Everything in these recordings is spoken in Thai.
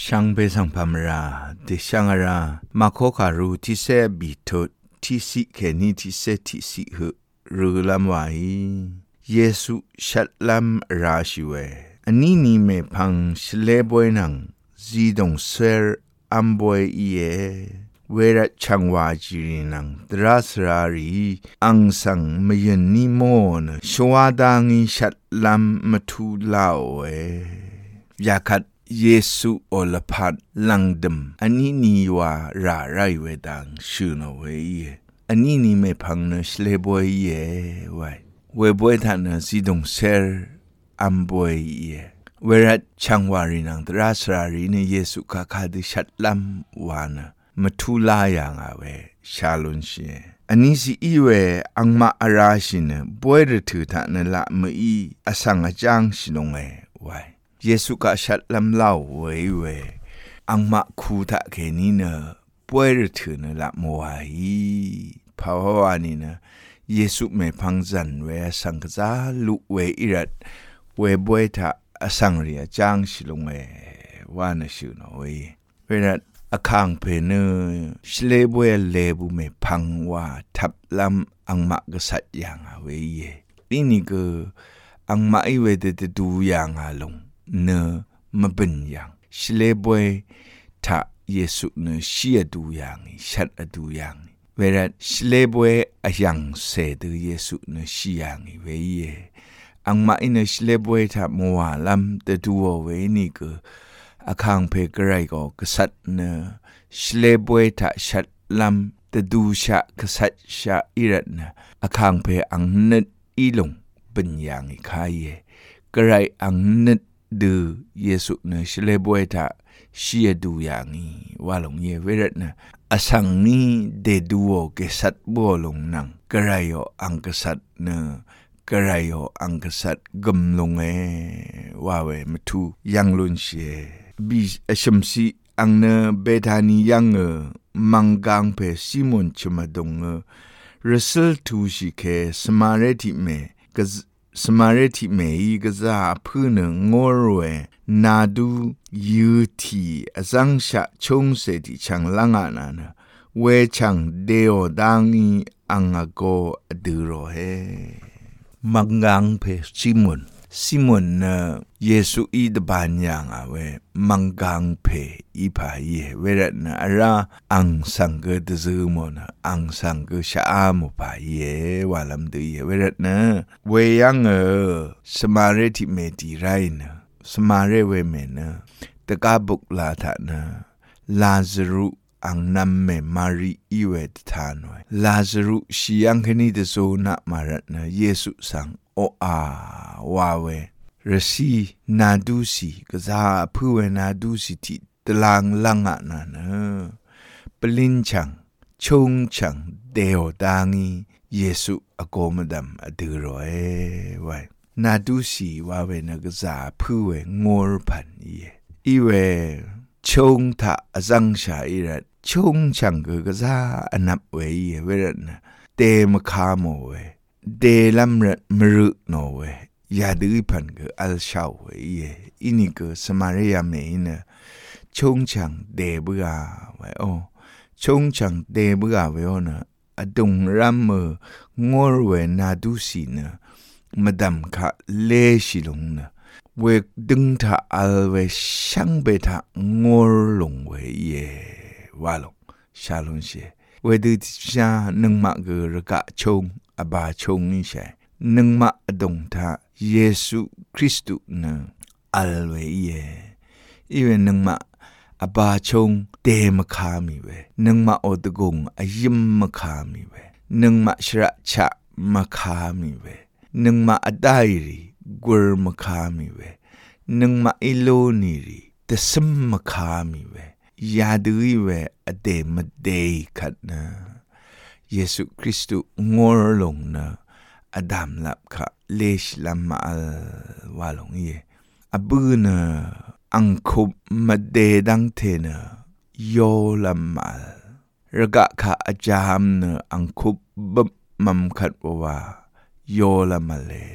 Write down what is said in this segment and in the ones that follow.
ช่างเปสังพามราดิช่างรามาโคคารูที่เสบิทดที่สิแค่นี้ที่เสที่สิเหรือลำไว้เยซูชัดลำราชิเวอันนี้นี่ไม่พังสเลบวยนังจีดงเซอร์อัมบวยเยเวรัชังวาจิรินังตรัสรารีอังสังมยันนิโมนชวาดังชัดลำมาทูลาเวยาคัดเยซูโอลพัดลังดมอันนี้นี่ว่าราไรเวดังชื่อนเวยอันนี้นี่ไม่พังเนสเลบวยเยไว้เวบวยท่านซีดงเซอร์อัมบวยเยเวรัชังวารีนังตรัสรารีในเยซูคาคาดิชัดลำวานะมาทูลาอย่างเวชาลุนเชอันนี้สิอีเวอังมาอาราชินบวยรถือท่านละมืออีอสังอาจังชินงไว้เยซูก็ชัดลำเล่าเวอังมาคูทะแค่นี้เนป่วยหรือถือเนละมัวฮีภาวะนี้เนเยซูไม่พังจันเวสังกษาลุเวอิรัดเวบวยทะสังเรียจางชิลงว่านะชื่อเนเวรัดอคังเพเนชเลบวยเลบุไม่พังว่าทับลำอังมากษัตริย์อย่างเวนี่ก็อังมาไอเวเดดูอย่างลงเนมาเป็นอย่างชเลบวยทะเยซูเนชียดูอย่างชัดดูอย่างเวลาชเลบวยอย่างเสดเยซูเนชีอย่างเวียอังมาอินชเลบวยทะมัวลำแต่ดูเวนี่ก็อาคังเพกไรก็กษัตริย์เนชเลบวยทะชัดลำแต่ดูชะกษัตริย์ชะอิรัตเนอาคังเพอังนึดอีลงเป็นอย่างใครกไรอังนึดดูเยซูเนชเลบวยทะชียดูอย่างนี้ว่าลงเยเวรนะอสังนี้เดดูโอเกสัตบัวลงนังกระไรโออังกษัตเนกระไรโออังกษัตกำลงว่าเวมาทูยังลุนเชบีชมซีอังเนเบธานียังมังกังเพซิมอนชมาดงรัสเซลทูชิเคสมาเรติเมกสมาเรติเมย์ก็จะพูดงอรเวนาดูยูทีอสังชะชงเสติชังลังอานานะเวชังเดโอดังอีอังโกดูโรเฮมังกังเพซิมอนเยซูอีดบานยังเวมังกังเพอีพายเวรนะราอังสังเกตซึมนะอังสังเกตชาโมพายว่าลำดีเวรนะเวยังสมาเรติเมติไรนะสมาเรเวเมนะตะกาบุกลาทะนะลาซารุอังนัมเมมารีอีเวตทานวยลาซารุชียังคณิตโซนะมารัตนะเยซูสังโออาวาเวรสีนาดูสีก็จะพูดนาดูสีที่ตลังลังอ่ะนะปลินชังชงชังเดวดังเยซูอโกมดัมอดือรอยไว้นาดูสีว่าเวนะก็จะพูดงอร์พันอีเวชงทะสังชาอิรัตชงชังก็จะอนับเวเวรนะเตมคาโมเวเดลัมรัดมรุโนเวยาดื้อพันก็อัลชาวเวอินี่ก็สมาเรียเมนะชงชังเดบุกาไว้โอชงชังเดบุกาไว้โอนะอดุงรัมงอร์เวนาดูสีนะมาดามคะเลชิลงนะเวดึงทะอัลเวช่างเบทะงอร์ลงเวว่าลงชาลงเชเวดื้อชาหนึ่งมะเกอรกะชงอบาชงนี่ใช่หนึ่งมาดงทาเยซูคริสต์นะอัลเวอีเวหนึ่งมาอบาชงเตมคามีเวหนึ่งมาอดกงอายิมมคามีเวหนึ่งมาชระชะมคามีเวหนึ่งมาอดายรีกุรมคามีเวหนึ่งมาอิโลนีรีเตสมมคามีเวยาดูเวอเดมเดย์ขัดนะเยซูคริสต์งอร์ลงนะอดัมลับค่ะเลชลามาว่าลงอบูนะอังคุบมาเดดังเทนะโยลามาระกะค่ะอาจามนะอังคุบบับมัมขัดว่าโยลามาเล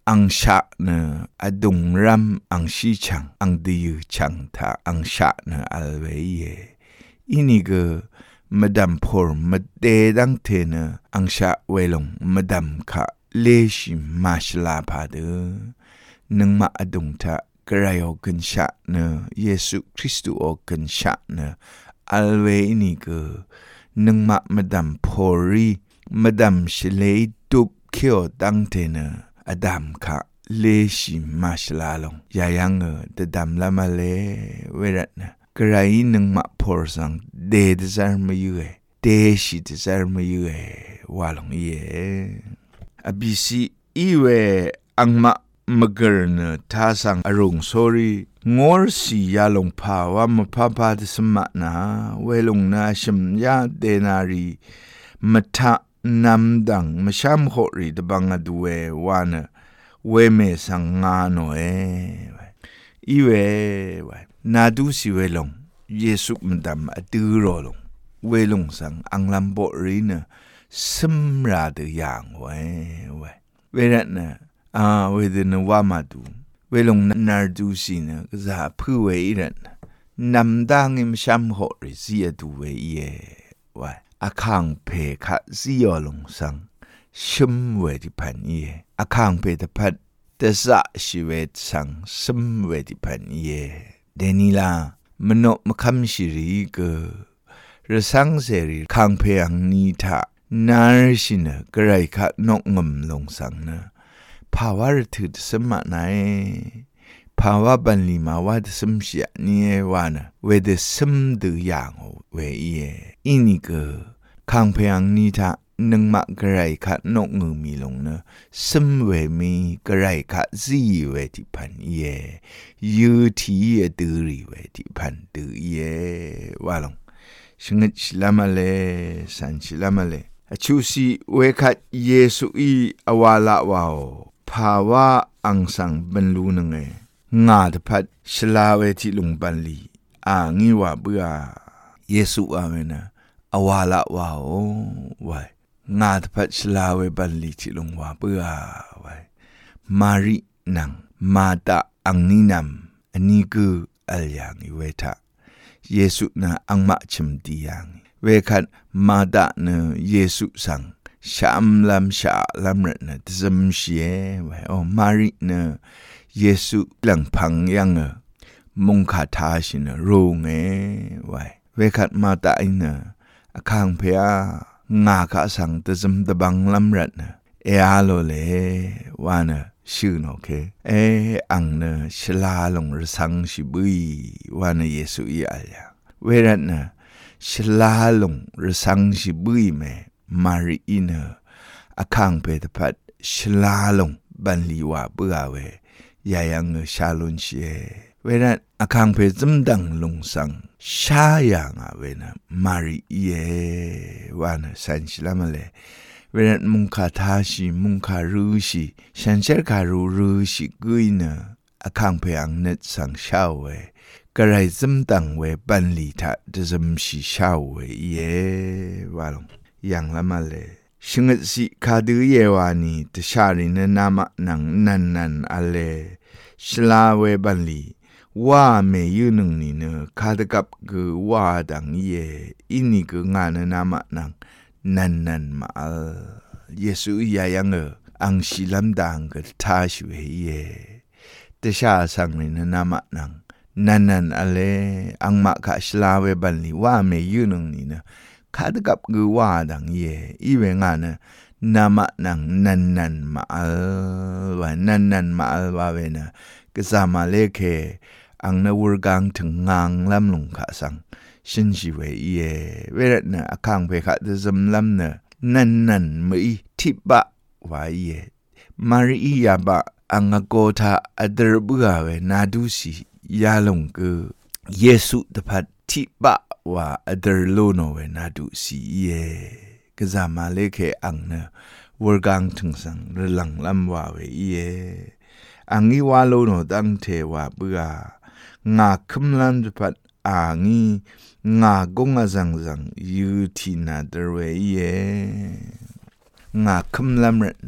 อังชะเนอดุงรัมอังชีชังอังดีชังทาอังชะเนอัลเวเยอินิกมดัมพอร์มเดดังเทเนอังชะเวลงมดัมคะเลชิมาชลาพาเดนึงมาอดุงทะกระไรอกันชะเนเยซูคริสต์อกันชะเนอัลเวอินิกนึงมดัมพอรีมดัมชเลตุบเขียวดังเทเนอดัมคะเลชิมาชลาลงยายังเดดัมละมาเลเวรัตนะกระไรนึงมาพอร์สังเดดซาร์มาอยู่เดชิดซาร์มาอยู่วาลงเยอบิซีอีเวอังมะเกอร์เนทาสังอรุงสอรีงอร์สียาลงภาวะมะพาพาดสมะนาเวลงนาชิมยาเดนารีมะทะนำดังมะชามโหรีดบังอดูเววานะเวเมสังงาโนอีเวนาดูสิเวลงเยซูมดัมอดือรอลงเวลงสังอังลัมโบรีเนสมราดอย่างเวรัตนะเวเดนวามาดูเวลงนาดูสินะก็จะพูเวรัตนำดังอิมชัมโหริเสียดูเวเยอาคังเพคะสิยอลงสังชิมเวดิพันเยอาคังเพตพัดเตสะชิเวตสังชิมเวดิพันเยเดนิลามโนมคัมชิริกรสังเสรีคังเพอังนีทานาร์ชินะกระไรคะนกงมลงสังนะภาวะถือสมะไหนภาวะบันลีมาว่าสมเสียนี่วานะเวเดสมดืออย่างเวเยอินิกคังเพอังนีทานึงมะกระไรคะนกงูมีลงนะสมเวมีกระไรคะซีเวทิพันเยยูทีดือรีเวทิพันดือเยวาลงชงชลามาเลสันชลามาเลชูซีเวคัดเยซูอีอวาลาวาวภาวะอังสังบรรลุนึงงาดพัดชลาเวทิลุงบันลีงิวาเบื่อเยซูอาเวนะอวาลาวาวไว้งาดพัดชลาเวบันลีทิลุงวาเบื่อไว้มารินังมาตาอังนินัมอันนี้คืออัลยังเวทะเยซูนะอังมะชิมดียังเวคันมาดะเนเยซูสังชามลัมชาลัมรนะตซัมเชียไว้มาริเนเยซูหลังพังยังมุงคาทาชินโรงไว้เวคันมาดะอินอคังเพียงาคาสังตซัมตะบังลัมรนะอาโลเลวานะชื่อโอเคอังเนชลาลงรสังชิบุยวานะเยซูอีอาลยาเวรัตนะชลาลงรสังชิบุยเมมารีอินอคังเปตพัดชลาลงบันลีวาเบือเวยายังชาลุนเชเวรัตอคังเปจมดังลงสังชายังเวนะมารีเยวานะสันชลามาเลเวรัตมุงคาทาชิมุงคารูชิฉันเชื่อคารูชิกุยนะอคังเปอังเนตสังชาวเวกระไรซึมตังเวบันลีทะจะซึมชิชาวเวเยวาลงอย่างละมาเลยชงสิคาดือเยวานีตชารินนามะนังนันอะเลชลาเวบันลีว่าเมยุนึงนี่เนคาดกับกือว่าดังเยอินี่กืองานนามะนังนันมาเยซูยายังอังชิลัมดังกทาชเวเยตชาสังนี่นามะนังนันอะเลอังมะคาชลาเวบันลีว่าเมยุนึงนี่นะคาดกับกือว่าดังเยอีเวงานนามะนังนันมาว่านันมาว่าเวนะกะซามาเลเคอังนวรกังถึงงางลำลงขาสังชินชิเวเยเวรนะอคังเพคะจะจำลำเนนันไม่ทิบะวายเยมารียาบะอังโกธาอัดรบุอาเวนาดูสิยาลงกือเยซูตพัดทิบะว่าอัดรโลโนเวนาดูสิเยกะซามาเลเคอังเนวรกังถึงสังระลังลำว่าเวเยอังอีวาโลโนดังเทวาเบืองาคุมลันตพัดงีงากงอาจังยูทีนาเดเวเยงาคุมลำเรนะ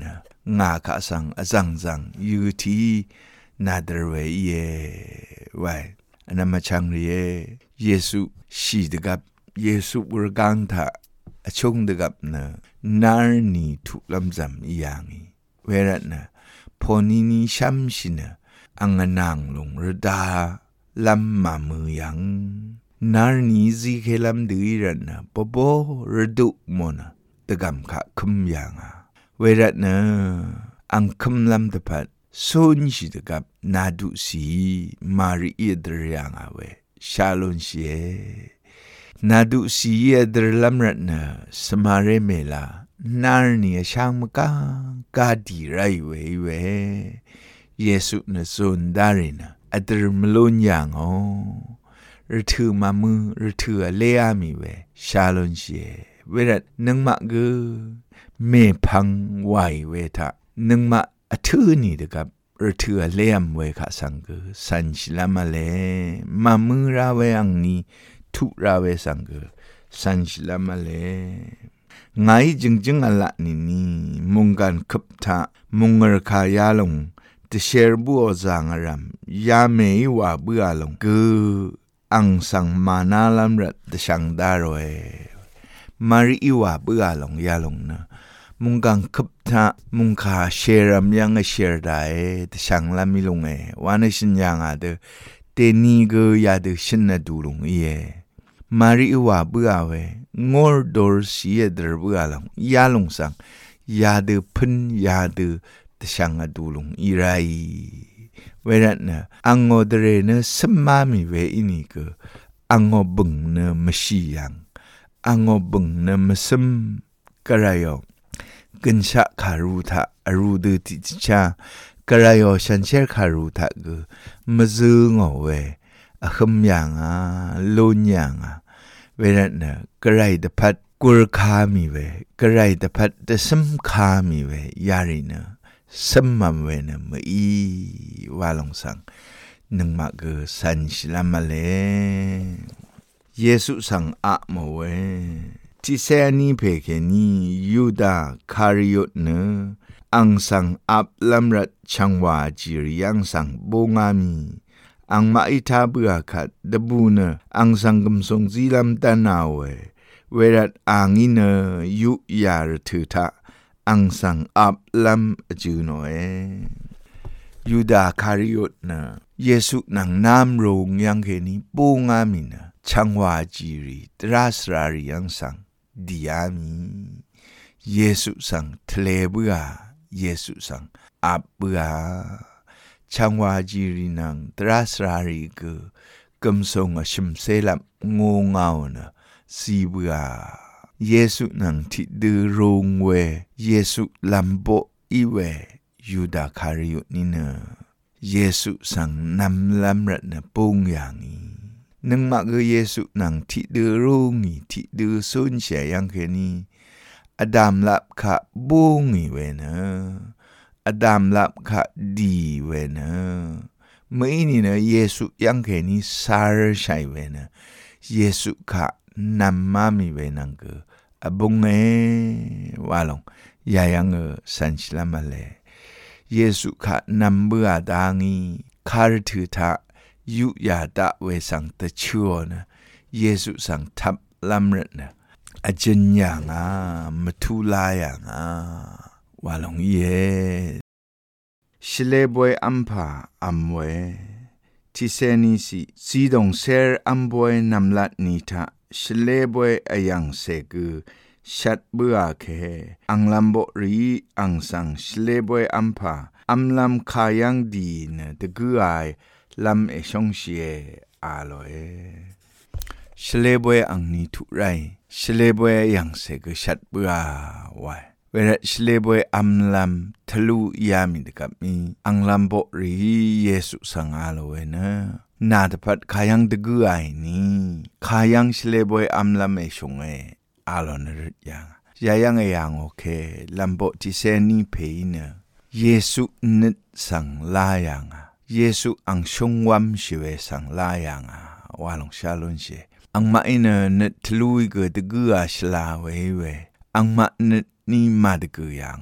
งาขาสังอจังจังยูทีนาดรเวเยไว้อันนั้นมาชังเรียเยซูชีดกับเยซูวรกังทาชงดกับเนนาร์นีทุลำจำอย่างนี้เวรัตนะพอนี้ช้ำชินะอังนางลงระดาลำมามือยังนาร์นีซีเคลำดือรันนะปบระดุมนะตะกำขะคุมยังเวรัตนะอังคุมลำตะพัดส่วนชิดกับนาดุสีมารีเอดรยังเวชาลอนเชียนาดุสีเอดรลำรัตนะสมาเรเมลานาร์นีช่างมกาดีไรเวเยซูนะส่วนดารินะอัตรมลุนยังรถือมามือรถือเลียมีเวชาลอนเชียเวรัตนึงมากือเมพังไหวเวทะนึงมาถือนี่เด็กับรถือเลียมเวข้าสังกือสันชิลามาเลมามือราเวอังนี้ทุราเวสังกือสันชิลามาเลไงจึงอัลละนี่มุงกันขับทะมุงรคายาลงจะเชร์บัวจางอารมยาเมยว่าเบื่อลงกืออังสังมานาลัมรัดจะช่างดารวยมารีว่าเบื่อลงยาลงนะมุงกันขับทะมุงขาเชรัมยังเชร์ได้จะช่างลามิลงวันนี้ฉันยังอาเดเตนีเกยาเดฉันน่ะดูลงมารีว่าเบื่อเวงอร์ดอร์สีเดอร์เบื่อลงยาลงสังยาเดพันยาเดตช่างดูลงไรเวรัตนะอังอเดเรเนสมามีเวอินี่ก็อังอบึงเนมชียังอังอบึงเนมสมกระไรอกันชะคารุทะอรูดติชากระไรอฉันเชื่อคารุทะก็มซึงเอาเวอคมยังลุนยังเวรัตนะกระไรเดพัดกุรคามีเวกระไรเดพัดเดสมคามีเวยารินะสมมัมเวนะมอีวาลงสังนึงมาเกสันชิลามาเลเยซูสังอะมเวที่เซนีเพเคนียูดาคาริโอเนอังสังอับลัมรัดชังวาจิริยังสังโบงามีอังมาอิทาเบือขัดดบูเนอังสังกมทรงจีลัมตานาเวเวรัตอังอินยุยาร์ถือทะอังสังอับลัมจูโนยูดาคาริโอนะเยซูนังนามโรงยังเคนีปูงามินะชังวาจีรีตราสรารียังสังดิยามีเยซูสังทะเลเบือเยซูสังอับเบือชังวาจีรีนังตราสรารีก็กำทรงชิมเซลับงูเงานะสีเบือเยซูนังที่ดือรงเวเยซูลัมโบอีเวยูดาคาริโอนี่เนเยซูสังนำลัมรัตนะปุงอย่างนี้นึงมาเกเยซูนังที่ดือรงนี่ที่ดือสุนเสียยังแค่นี้อดัมลับขะบุงอีเวนะอดัมลับขะดีเวนะเมื่อนี้นะเยซูยังแค่นี้ซาร์ใช่เวนะเยซูขะนำมามีเวนังเกอบุงวาลงยายังสันชิลามาเลเยซูขะนำเบื่อดางีคาร์ถือทะยุยาดะเวสังตะชัวนะเยซูสังทับลัมรัตนะอจัญญางมทุลายังวาลงเยชเลบวยอัมพาอัมเวที่เซนิสิซีดงเซร์อัมบวยนำลัดนิทะชเลบวยอายังเซกุชัดเบื่อเคอังลัมโบรีอังสังชเลบวยอัมพาอัมลัมขายังดีนะตะกุไอลัมเอชงเชียอาโลเอชเลบวยอังนิทุไรชเลบวยยังเซกุชัดเบื่อไวเวลาชเลบวยอัมลัมทะลุยามิดกับมีอังลัมโบรีเยซูสังอาโลเวนะนาดพัดขายังตะกุไอนี่ขายังชเลบวยอัมลัมเอชงอาโลนรึยังยายังยังโอเคลัมโบที่เซนีเพย์เนเยซูนึดสังลายังเยซูอังชงวัมชิเวสังลายังวาลงชาลุนเชอังมาอินนึดทลุยเกิดตะกุอาชลาเวอังมานึดนี่มาตะกุยัง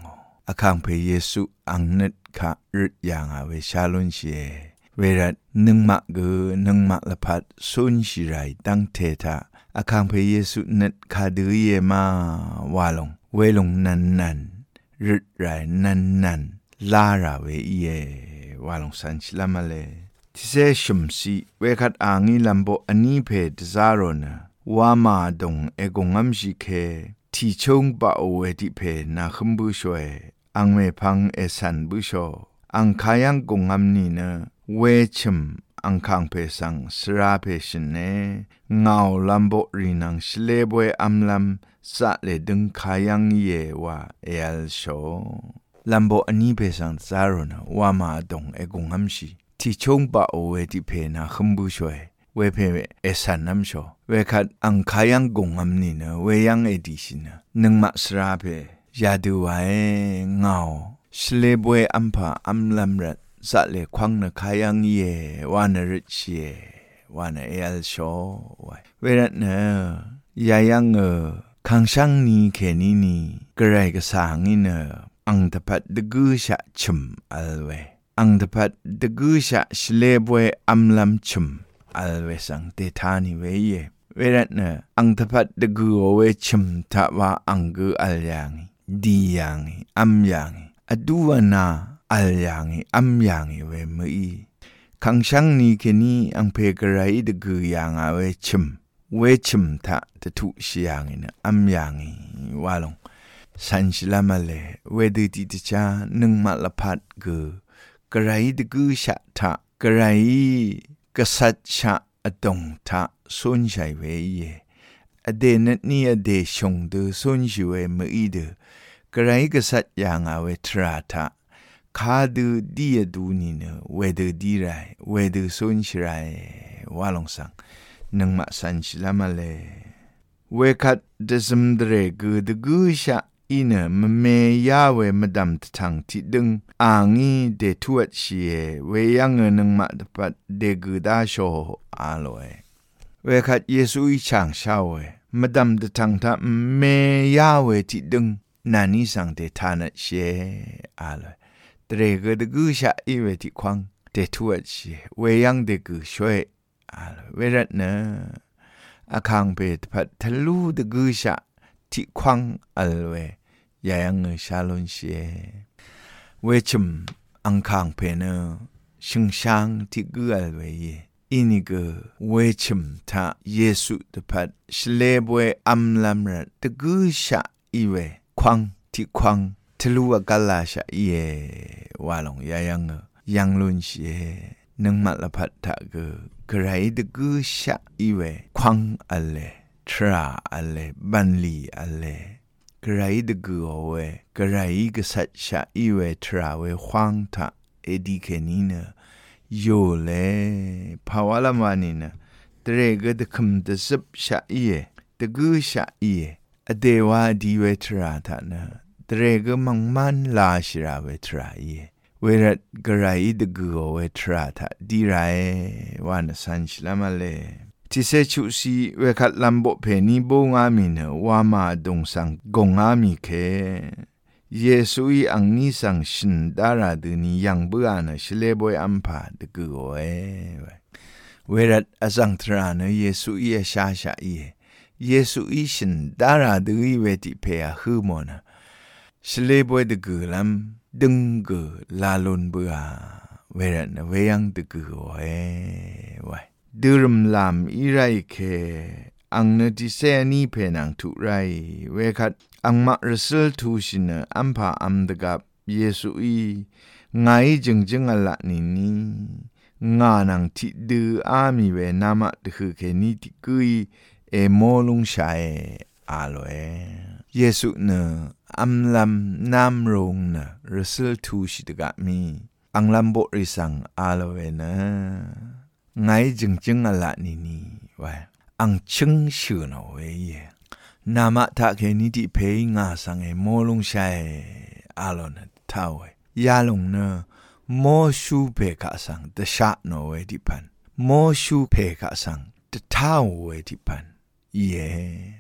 อาคังเพเยซูอังนึดคะรึดอย่างอาเวชาลุนเชเวรัดนึงมะเกนึงมะละพัดสุนชิไรตั้งเททาอาคังเพเยซูนึดคาดือเยมาวาลงเวลงนันนันรึดไรนันนันลาราเวเยวาลงสันชิลามาเลที่เซชุมซีเวคัดอ่างิลัมโบอันนี้เพดซาโรนะวามาดงเอกงอัมจิเคที่ชงบะโอเวดิเพนาคมบุชวยอังเมพังเอสันบุโชอังคายังกงอัมนีเนเวชิมอังคังเพสังสราเพชเนเงาลัมโบรีนังชเลบวยอัมลัมสะเลดึงคายังเยวาเอลโชลัมโบอันนี้เพสังซาโรนะวามาดงเอกงอัมชีที่ชงบะโอเวดิเพนาคมบุชวยเวเพเอสันนัมโชเวคัดอังคายังกงอัมนีเนเวยังเอดิชินะนึงมาสราเพยาดูไว้เงาชเลบวยอัมพาอัมลัมรัดสะเลควังนะคายังเยวานริชเยวานเอลโชไว้เวรัดเนยายังคังช่างนี้แค่นี้นี่กระไรก็สางินอังตะพัดดกูชะชุมอัลเวอังตะพัดดกูชะชเลบวยอัมลัมชุมอัลเวสังเตทานิเวเยเวรัดเนอังตะพัดดกูโอเวชุมทะวาอังกูอัลยังดียังอัมยังอดูวนาอัลยังอัมยังเวมือคังช่างนี้แค่นี้อังเพกระไรดกูยังเวชุมเวชุมทะตะทุชิยังเนอัมยังวาลงสันชิลามาเลเวดืติตจานึงมาละพัดกูกระไรดกูชะทะกระไรกษัตริย์ชะอดงทะสุนชัยเวเยอเดนนี่อเดชงเดสุนชิเวมือเดกระไรกษัตริย์ยังเวทราทะคาดูดีดูนี่เนเวดืดีไรเวดืสุนชิไรวาลงสังนึงมาสันชิลามาเลเวคัดเดซึมเดรกูดกูชะอีเนมเมยาเวมดำทังที่ดึงอ่างนี้เดทวดเชียเวยังนึงมาดปัดเดกูดาโชอาโลเวคัดเยซูอีช่างชาวเวมดำทังทะเมยาเวที่ดึงนานิสังเดทานะเชอาโลเดรกูดกูชะอีเวที่ควังเดทวดเชียเวยังเดกูช่วยอาโลเวรัตเนอาคังเปตพัดทะลุเดกูชะที่ควังอัลเวยายังชาลอนเชเวชุมอังคังเพเนชิงช่างที่กูอัลเวเยอินิกเวชุมทะเยซูตพัดชเลบเวอัมลัมรัดตะกูชะอีเวควังที่ควังทะลุกาลาชะเยวาลงยายังลุนเชนึงมาละพัดทะกระไรตะกูชะอีเวควังอัลเลทราอัลเลบันลีอัลเลกระไรดกูเอาเวกระไรก็สัจชะอีเวทราเวขวางทะเอดีแค่นี้เนโยเลภาวะละมานี่นะเตรกดคำตะซับชะอีตะกูชะอีอเดวาดีเวทราทะนะเตรกมังมันลาชิราเวทราอีเวรัดกระไรดกูเอาเวทราทะดีไรวานสันชลามาเลที่เซชุสีเวคัดลัมโบเพนีโบงามิเนวามาดงสังกงอามิเคเยซูอีอังนิสังชินดาราดนียังเบื่อนะชเลบอยอัมพาดกูโอเวรัดอสังทรานะเยซูอีชาชาอีเยซูอีชินดาราดูอีเวติเพยฮือมนะชเลบอยดกูลัมดึงกูลาลุนเบื่อเวรัดนะเวยังดกูโอไว้ดูรมลามอีไรเคอังเนติเซนีเพนังทุไรเวคัดอังมารัสลทูชินอัมพาอัมดกับเยซูอีไงจึงอละนี่งานังทิดูอามีเวนามาตคือเคนีติกุยเอโมลุงชายอาโลเยซูเนอัมลัมนามรงเนรัสลทูชิตกับมีอังลัมโบริสังอาโลเนไงจึงอะไรนี่วะอังชึงชื่อนะเว้ยนามาทักเฮนิติเพยงาสังเอโมลงชัยอาลอนท้าเวยาลงเนโมชูเพกะสังตะชะโนเวดิพันโมชูเพกะสังตะท้าเวดิพันเยโ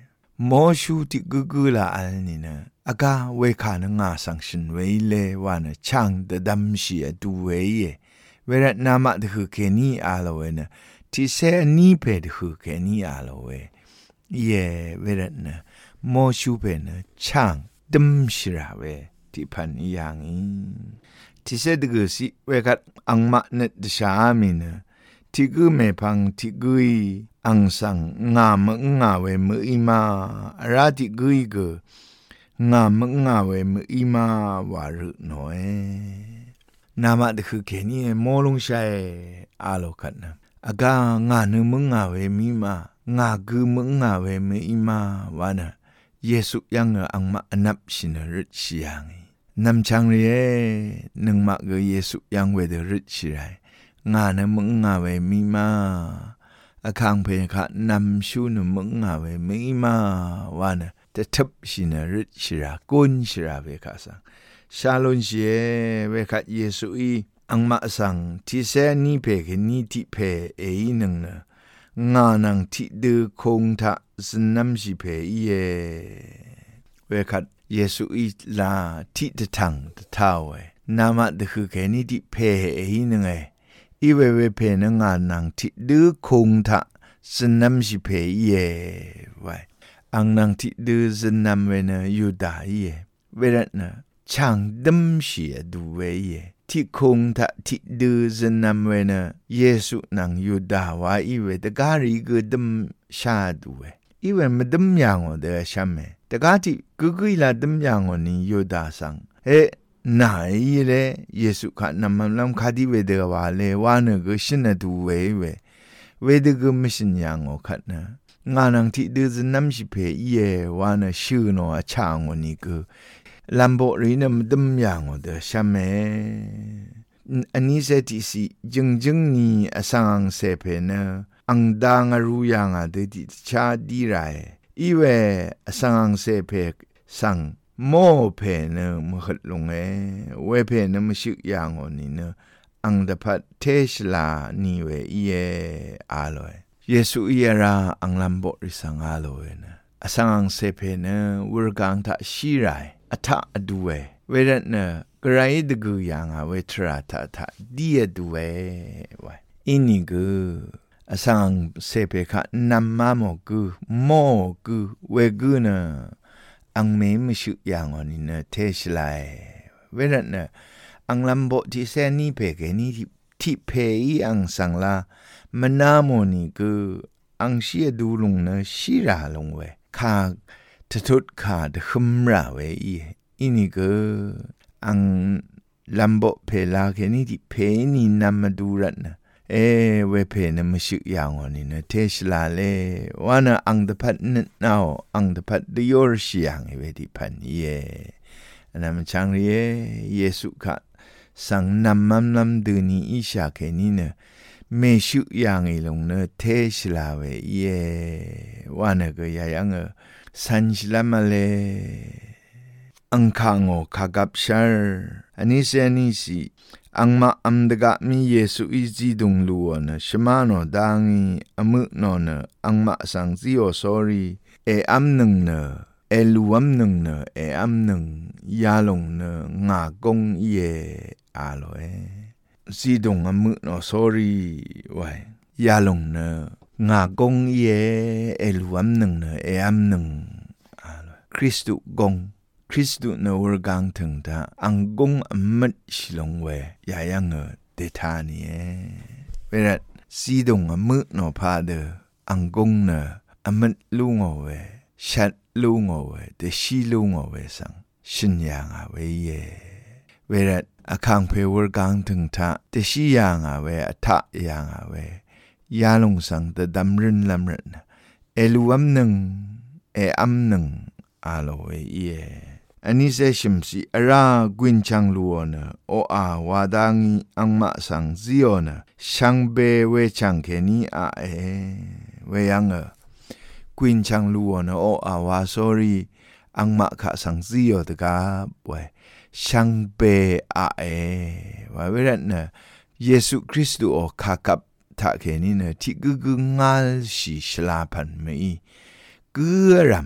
โมชูติกุลาอันนี้นะอากาเวคานงาสังชินเวเลวานะช่างเดดัมชีดูเวเยเวรนามาดคือแค่นี้อาลเวนะที่เซนี่เพดคือแค่นี้อาลเวเย่เวรนะโมชูเพนะช่างดัมชีราเวที่พันอย่างนี้ที่เสดกุสิเวกัดอังมาเนตชามินะที่กุเมพังที่กุยอังสังงามงาเวมืออิมาราที่กุยกงามงาเวมืออิมาวารุโนเอนามาดคือแค่นี้โมลงชัยอาโลคันนะอากางานึมึงงาเวมีมางากุมึงงาเวมืออิมาวานะเยซูยังอังมานับชินริชิยังนำชังเรียนึงมาเกเยซูยังเวเดริชิไรงานึมึงงาเวมีมาอาคังเพคะนำชูนึมึงงาเวมีมาวานะแต่ทับชินริชิรากุนชิราเวคาสังชาลุนเชเวคาเยซูอีอังมาสังที่เสนีเพกนีที่เพเอนึงนะงานังที่ดืคงทะสนัมชิเพเยเวคาเยซูอีลาที่ตะทังตะท้าวเวนามาดคือแค่นี้ที่เพเอนึงอีเวเพนงานังที่ดืคงทะสนัมชิเพเยไวอังนังที่ดูสนามเวนะยูดาเยเวรนะช่างดัมเชียดูเวเยที่คงทะที่ดูสนามเวนะเยซูนังยูดาวาอีเวตกาลีกดัมชาดูเวอีเวมดัมยังอเดชามเมตกาที่กุยลาดัมยังอนี่ยูดาสังนายเลเยซูขันนำมันลำคดีเวเดวาเลวานกชินดูเวเดกมิชินยังอขันนะงานังที่ดูจะนำชิเพเยวานะชื่อโนอาชางวนี้ก็ลัมโบรีนมดมยังวเดชามเมอันนี้เสติสิจึงนี่อสังเสเพนะอังดังรู้ยังอ่ะเดติชาดีไรอีเวอสังเสเพสังโมเพนะมขัดลงเวเพนะมชื่อยังวนี้นะอังดะพัดเทชลานี่เวเยอาลอยเยซูอีราอังลัมโบริสังอาโลเนะอสังเสเพนะวรกังทะชีไรอัทะอดูเวเวรนะกรายดกุยังอาเวทราทะทะดีอดูเวไวอินิกุอสังเสเพคะนัมมาโมกุโมกุเวกุนะอังเมมชุยังอนินะเทชไลเวรนะอังลัมโบที่เซนีเพเกนีที่เพอีอังสังลามนาโมนี่ก็อังเชียดูลงนะชีราลงเวคาทุดคาดขมราเวอีนี่ก็อังลัมโบเพลาแค่นี้ที่เพนี่นำมาดูรัตนะเวเพนะมชุยางอนี่นะเทชลาเลวานะอังตะพัดนนาวอังตะพัดดิยอร์ชียังเวดิพันเยอันนั้นมันช่างเยซูค่ะสังนำมันลำดูนี่อิชาแค่นี้นะเมชุยังลงเนเทชลาเวเยวานะก็ยังสันชลามาเลอังคังโอคากับชาร์อันนี้เสนี่สิอังมาอัมดกะมีเยซูอิจิดงลัวนะชมาโนดังอมุโนนะอังมาสังซิโอสอรีอัมนึงนะลูอัมนึงนะอัมนึงยาลงนะงากงเยอาโลซีดงอมุโนสอรีไว้ยาลงนะงากงเยลูอัมนึงนะอัมนึงอาโลคริสตุกงคริสตุนวรกังถึงตาอังกงอมัดชิลงเวยายังเดทานีเวลาซีดงอมุโนพาเดอังกงเนอมัดลุงเวชัดลุงเวเดชีลุงเวสังชินยังเวเยเวลาอาคังเพวรกังถึงตาเดชียังเวอัทะยังเวยาลงสังเดดำรินลำรินลูอัมหนึ่งอัมหนึ่งอาโลเวเยอันนี้เซชิมซีอรากวินชังลัวนะโออาวาดังอังมาสังซิโอนะชังเบเวชังเคนีเวยังกวินชังลัวนะโออาวาโซรีอังมาขะสังซิโอตะกาเวชังเบว่าเวรันนะเยซูคริสต์โอคากับทะเคนีนะที่กึงาลชิชลาพันเมกือรำ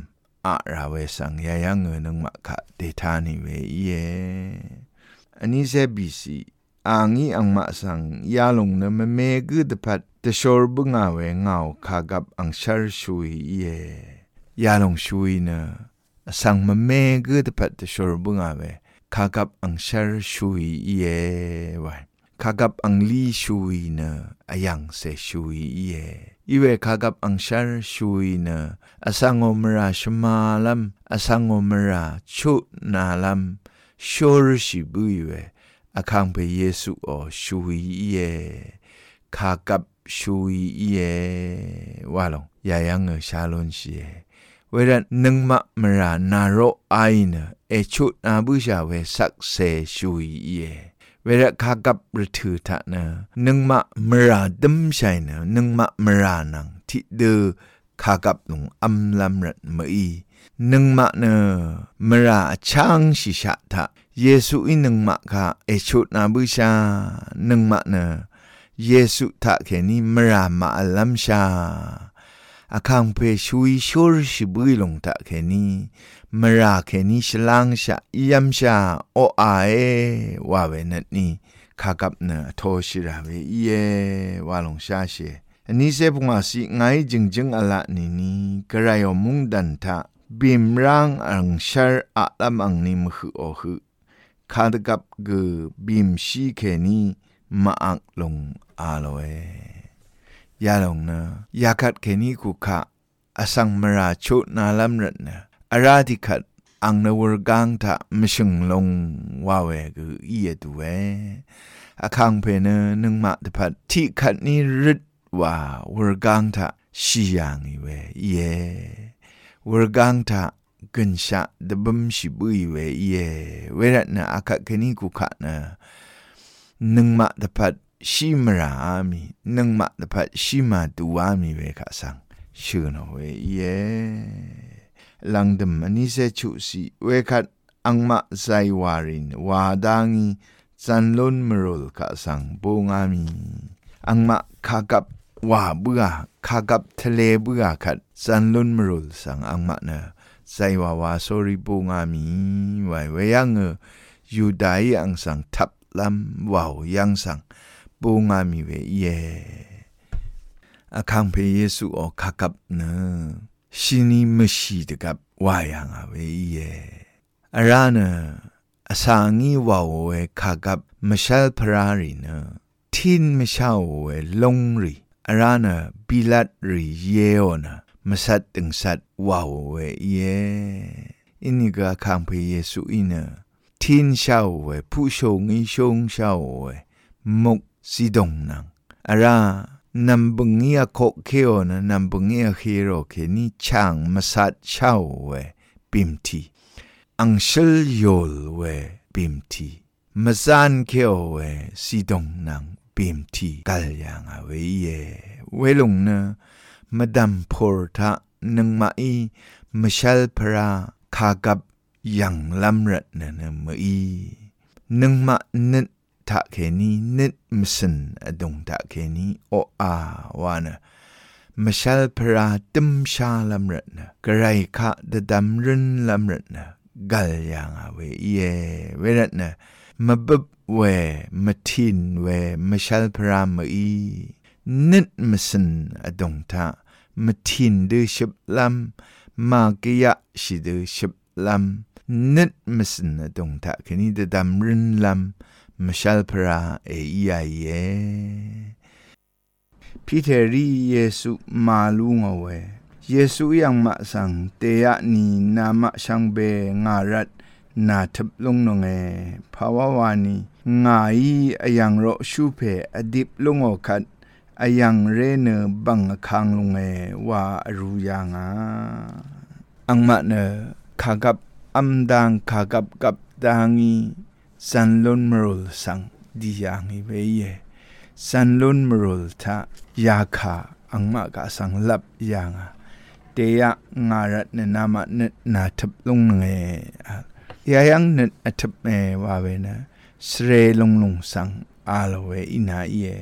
อะราเวสังยายังเงนึงมะคะเดทานิเวเยอันนี้เซบิซีอังอีอังมะสังยาลงเนมเมกุดพัดเตชอร์บุงาเวงาวคากับอังชาร์ชุยเยยาลงชุยเนสังเมกุดพัดเตชอร์บุงาเวคากับอังชาร์ชุยเยวะคากับอังลีชุยเนอายังเซชุยเยอีเวคากับอังชาร์ชุยเนอสังอมราชมาลัมอสังอมราชุนาลัมชอร์ชิบุยเวอาคังเปเยซูอชุยเยคากับชุยเยวาลงยายังชาลอนชีเวรันนึงมะมรานาโรไอเนเอชุนาบุชาเวสักเซชุยเยเวรคากับรถือทะเนนึงมะมราดัมชัยเนนึงมะมรานังที่เดคากับลงอัมลัมรัดมอีนึงมะเนมราช่างชิชะทะเยซูอินึงมะคาเอชุนาบุชานึงมะเนเยซูทะแค่นี้มรามาอัลลัมชาอาคังเพชุยชอร์ชิบุยลงตะแค่นี้มราแค่นี้ฉลังชะยัมชาโออาเอว่าเวนัดนี้คากับเนโทชิราเวเยว่าลงชาเชอันนี้เซปุงอาสิไงจึงอะละนี่กระไรอมุงดันทะบิมรังอังชาร์อะลัมอังนิมคือโอคือคาดกับกือบิมชีแค่นี้มาอักลงอาโลเอยาลงนะยาคัดแค่นี้กูค่ะอสังมราชุนาลัมรัดนะอาราธิคัดอังนวรกังทะมชงลงว่าเวกืออียดูเวอาคังเพเนนึงมาตพัดที่คัดนี้รึดว่าวรกังทะชียังอีเวเยวรกังทะกันชะดบัมชิบุยเวเยเวรัตนะอาคัดแค่นี้กูค่ะนะนึงมาตพัดชิมรามีนึงมาตพัดชิมาตัวมีเวกะสังชื่อโนเวเยลังดมอันนี้เซชุสีเวคัดอังมาไซวารินวาดังจันลุนมรุลกะสังบูงามีอังมาคากับว่าเบื่อคากับทะเลเบื่อคัดจันลุนมรุลสังอังมาเนไซวาวาโซริบูงามีไว้เวยังยูดายอังสังทับลำว่าวยังสังบูงามีเวเยอาคังเพเยซูอคากับเนชินีมชีดกับวายังเวเยอาราเนอาสางีว่าวเวคากับมชัลพรารีเนทินมชาวเวลงรีอาราเนบิลัดรีเยโอเนมสัดตึงสัดว่าวเวเยอินิกาคังเพเยซูอินทินชาวเวผู้ชงอิชงชาวเวมุกสิดงนังอารานัมบุงเงียโคเคโอนะนัมบุงเงียฮีโร่เคนี่ช่างมาสัดเช่าเวบิมทีอังเชลโยลเวบิมทีมาซานเคโอเวสิดงนังบิมทีกัลยังเวเยเวลงนะมาดัมโพร์ทะนังมาอีมาชัลพราคากับยังลำรัดนะมาอีนังมาเนทะเคนี้นิดมสันอดงทะเคนี้โออาวานะมชัลพราติมชาลำรัดนะกระไรคะดดำรินลำรัดนะกัลยังเวเยเวรัดนะมาบบเวมาทินเวมชัลพรามอีนิดมสันอดงทะมาทินดือชิบลำมาเกียชิดือชิบลำนิดมสันอดงทะเคนี้ดดำรินลำมชัลพราเอียเยพิเทรีเยซูมาลุงเอาเวเยซูยังมาสังเตยะนีนามะชังเบงารัดนาทับลงนงภาวะวานีงายอยังโรชูเพอดิบลงอคัดอยังเรเนบังคังลงว่ารู้ยังอังมาเนขะกับอัมดังขะกับดังอีสันลุนมรุลสังดิยังอีเวเยสันลุนมรุลทะยาคาอังมากะสังลับยังเตยะงารัดเนนามะเนนาทับลงยายังเนทับว่าเวนะสเรลงสังอาลเวอินาเย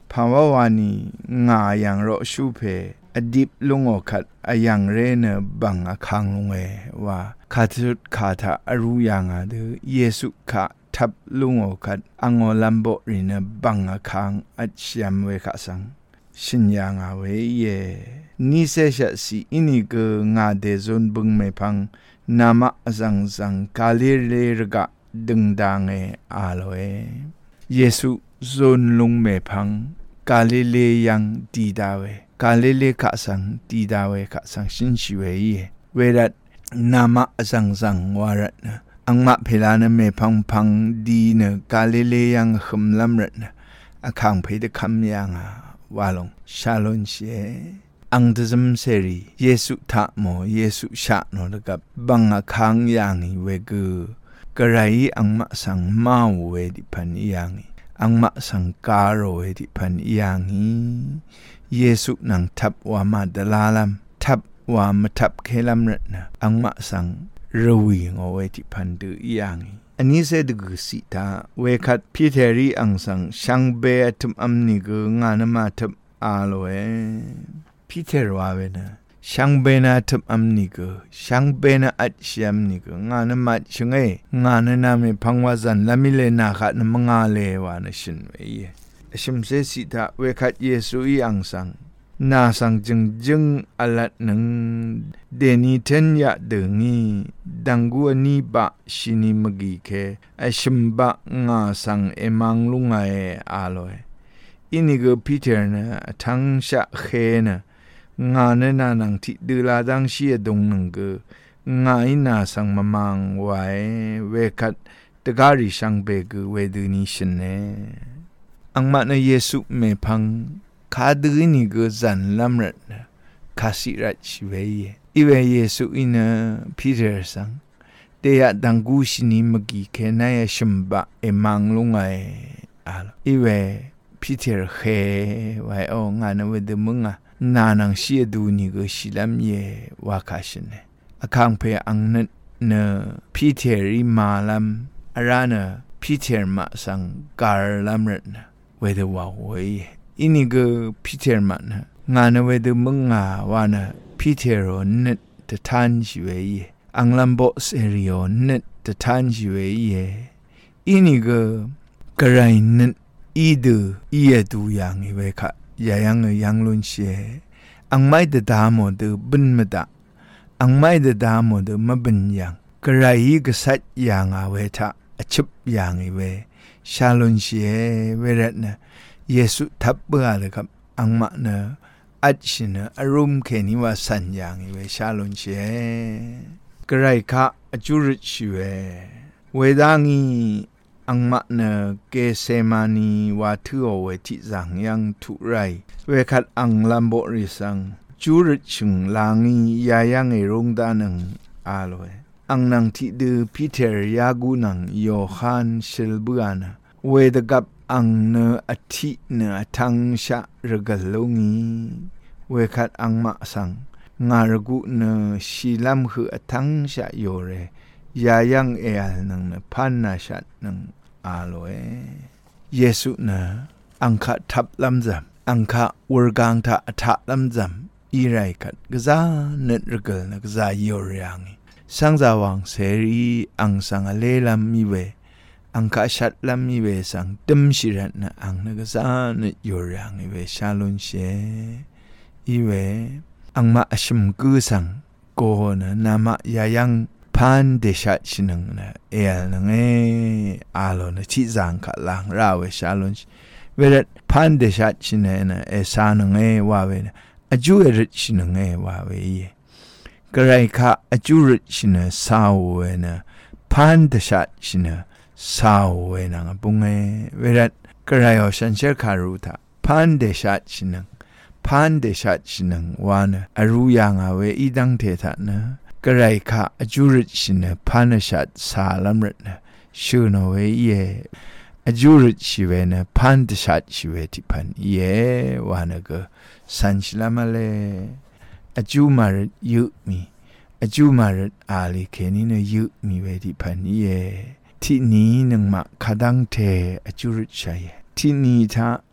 ภาวะวานีงาอย่างรอชูเพอดิบลุงอคัดอย่างเรเนบังอคังลงเอว่าคาทุดคาทาอรูยังอาเดเยซูคะทับลุงอคัดอังอลัมโบริเนบังอคังอัจฉริยเวคะสังชินยังอาเวเยนิเซชะสีอินิกงาเดซอนบึงเมพังนามะสังสังกาลิเลรกะดึงดังเออาโลเอเยซูซอนลุงเมพังกาลิเลยังดีดาเวกาลิเลคะสังดีดาเวคะสังชินชิเวเยเวรัตนามะสังสังวารัตนะอังมะเพลานะเมพังพังดีเนกาลิเลยังขมลำรัตนะอคังเพดคำยังวาลงชาลอนเชอังตซึมเสรีเยซูทะโมเยซูชะโนดกับบังอคังยังเวกกระไรอังมะสังมาเวดิพันยังอังมะสังการโรเวดิพันยังเยซูนังทับวามาดลาลัมทับวามทับเคลัมรัตนะอังมะสังรวีงเวดิพันดืยังอันนี้เสดกุสิตาเวคัดพิเทรีอังสังช่างเบตุมอัมนิกงานมาทับอาโลเอพิเทรวาเวนะช่างเบนาทับอัมนิกช่างเบนาอัจฉริยนิกงานมาชงเองานนาเมพังวาซันลามิเลนาขัดนมังอาเลวานชินเวยชิมเสสิตาเวคัดเยซูอีอังสังนาสังจึงอลัดนังเดนิเทนยะเดงีดังกัวนีบะชินิมกีเคชิมบะงาสังเอมังลุงไออาโลยอินิกพีเตอร์นะทั้งชะเคนะงานนานังที่ดูลาดังเชียดงนังกงาอินาสังมมังไว้เวคัดตะการิชังเบกเวดูนิชเนอังมาเนเยซูเมพังคาดือนิกจันลัมรัตนะคาสิรัชเวเยอีเวเยซูอินะพีเตอร์สังเตียดังกูชินิมกีเคนายชิมบะเอมังลุงไออาลอีเวพีเตอร์เคไว้โองานเวดมึงอะนานังเชียดูนิกชิลัมเยวาคาชเนอคังเพอังนัเนพีเตอริมาลัมอารานะพีเตอร์มาสังการลัมรัตนะเวดวาเวอินิกพีเตอร์มันงานเวดมึงวานะพีเตอร์เนตทันจิเวเยอังลัมโบเซริโอเนตทันจิเวเยอินิกกระไรเนอีดูอีเอดูยังเวคะยายังลุนเชอังไม่ได้ดามอดูบินมาดาอังไม่ได้ดามอดูมาบินยังกระไรก็สัตยังเวทะชุบยังเวชาลุนเชเวรัตนะเยซูทับเบื่อเลยครับอังมาเนอัจฉินะอารมณ์แค่นี้ว่าสัญญาเวชาลุนเชกระไรคะจุริชเวเวดางีอังมาเนเกเซมานีวาทือเวทิจังยังทุไรเวคัดอังลัมโบริสังจุริชุงลางียายังรงดานังอาโลยอังนังที่ดูพีเตอร์ยากูนังโยฮันเชลเบียนเวดกับอังเนอธิเนทังชะรกลงงีเวคัดอังมาสังงารกุเนชิลัมคือทังชะโยเรยายังเอลนังพันนาชัดนังอาโลเอเยซูนะอังคาทับลำจำอังคาวรกังทะทับลำจำอีไรกัดกษาเนตรกลนักษาโยเรียงสังจาวังเสรีอังสังเลลำมีเวอังคาชัดลำมีเวสังตึมชิรัตนะอังนักษาเนตโยเรียงเวชาลุนเชอีเวอังมาชิมกุสังโกนะนามะยายังพันเดชะชินังนะเอลนังอาโลนะชิจังขัดลังราเวชาลุนเวลาพันเดชะชินังนะสานังว่าเวนะอจูเอริชินังว่าเวเยกระไรคะอจูริชินะสาวเวนะพันเดชะชินะสาวเวนังปุงเวลากระไรอฉันเชื่อคารุธาพันเดชะชินังพันเดชะชินังวานะอรุยังเวอีดังเทธะนะกระไรคะอจูริชินะพันชัดสาลัมรัตนะชูโนเวเยอจูริชิเวนะพันชัดชิเวติพันเยวานะก็สันชิลามาเลอจูมาริยุมีอจูมาริอาลีเคนินะยุมีเวติพันเยที่นี้นังมาคดังเทอจูริชัยที่นี้ท่า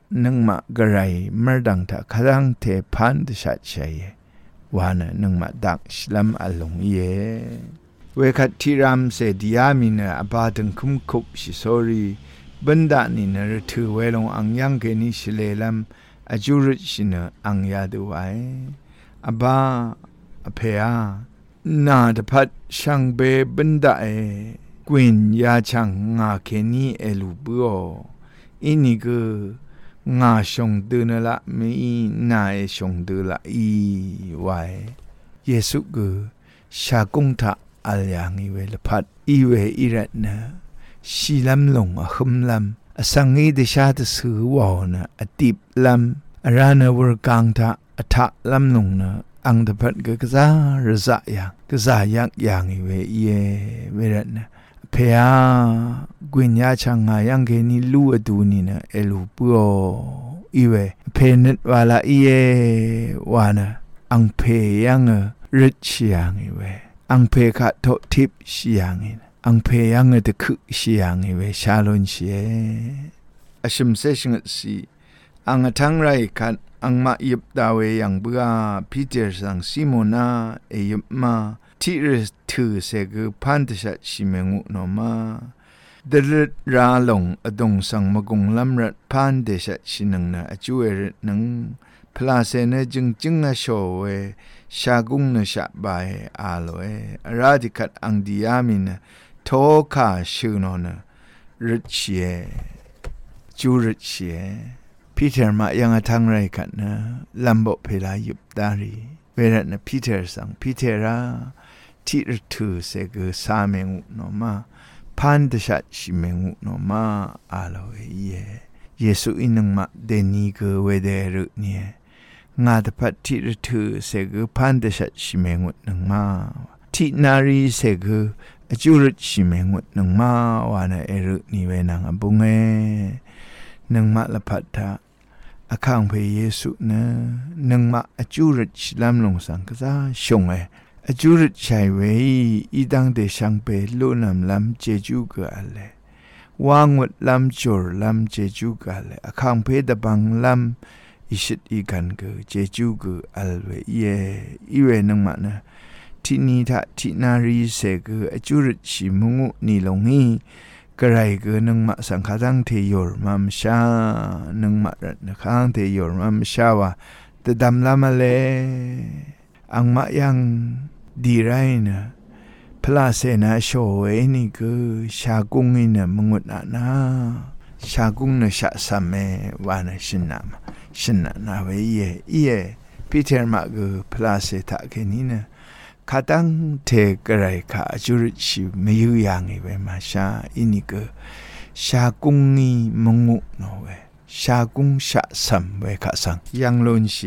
นังมากระไรมรดังทะคดังเทพันชัดชัยวานะนังมาดักสลัมอลงเยเวคัดที่รำเสดียามินะอบาดังคุมคุบชิโซรีบันดานินะรถือเวลงอังยังเกนิชเลลัมอจุรชินะอังยาดูไออบาอเพยนาดพัดช่างเบบันดาเอกวินยาช่างงาเกนีเอลูบัวอินี่ก็งาชงเดินละไม่นาเอชงเดินละอีไว้เยซูก็ชากุงทะอัลยังอีเวลพัดอีเวอีรัตนะชีลำลงอคุมลำสังเกตชาติสือวานะอติบลำรานะวรกังทะอัฐลำลงนะอังตพัดก็กษารษะยังกษายักยังอีเวเยเวรัตนะเพียกวิญญาช่างงายังเกนิลูอดูนี่นะเอลูปัวอีเวเพนัดวาลาอีเยวานะอังเพยังริชยังอีเวอังเพขัดโตทิพชียังอีอังเพยังตะคุชียังอีเวชาลอนเชอชิมเซชงสีอังทั้งไรขัดอังมายิบดาวยังเบื่อพีเตอร์สังซิโมนาเอยิบมาที่รถือเสกพันธชัดชิเมงุนอมาเดรราลงอดงสังมกงลำรัดพันเดชัดชินังนะอจูเอรนังพลาเซเนจึงอโชเวชากุงนชะบายอาโลเอราดิคัดอังดิยามินโทคาชื่อนอนริชเชจูริชเชพีเตอร์มายังทั้งไรกันนะลำบเพลายุบดารีเวรนะพีเตอร์สังพีเตอราที่รถือเสกสาเมงุนอมาพันธชัดชิเมงุนอมาอาโลเยซูอินังมาเดนีกเวเดรุเนี่ยงาตพัดที่รถือเสกพันธชัดชิเมงุนังมาที่นารีเสกจูรชิเมงุนังมาวานะเอรุนี่เวนังอบุงนังมาละพัดทาอาคังเพเยซูนะนังมาจูรชิลำลงสังกษาชงอจูรชัยเวอีดังเดชังเปลุนำลำเจจูกะเลวางวดลำจอร์ลำเจจูกะเลอาคังเพดบังลำอิชิตอีกันกเจจูกะอัลเวเยอีเวนังมานะที่นี่ทะที่นารีเสกอจูรชิมุงุนีลงฮีกระไรก็นังมาสังฆังเทยอร์มัมชานังมารัตนขังเทยอร์มัมชาวะแต่ดำลำมาเลอังมายังดีไรนะพลาเซนาโชเวนี่ก็ชากุงอินะมงุดนาชากุงนะชะสัมเมวานะชินนานาเวเยพีเตอร์มาก็พลาเซตะแค่นี้นะข้าตั้งเทกระไรข้าจุริชิไม่ยุยังอีเวมาชาอินี่ก็ชากุงนีมงุโนเวชากุงชะสัมเวข้าสังยังลนเช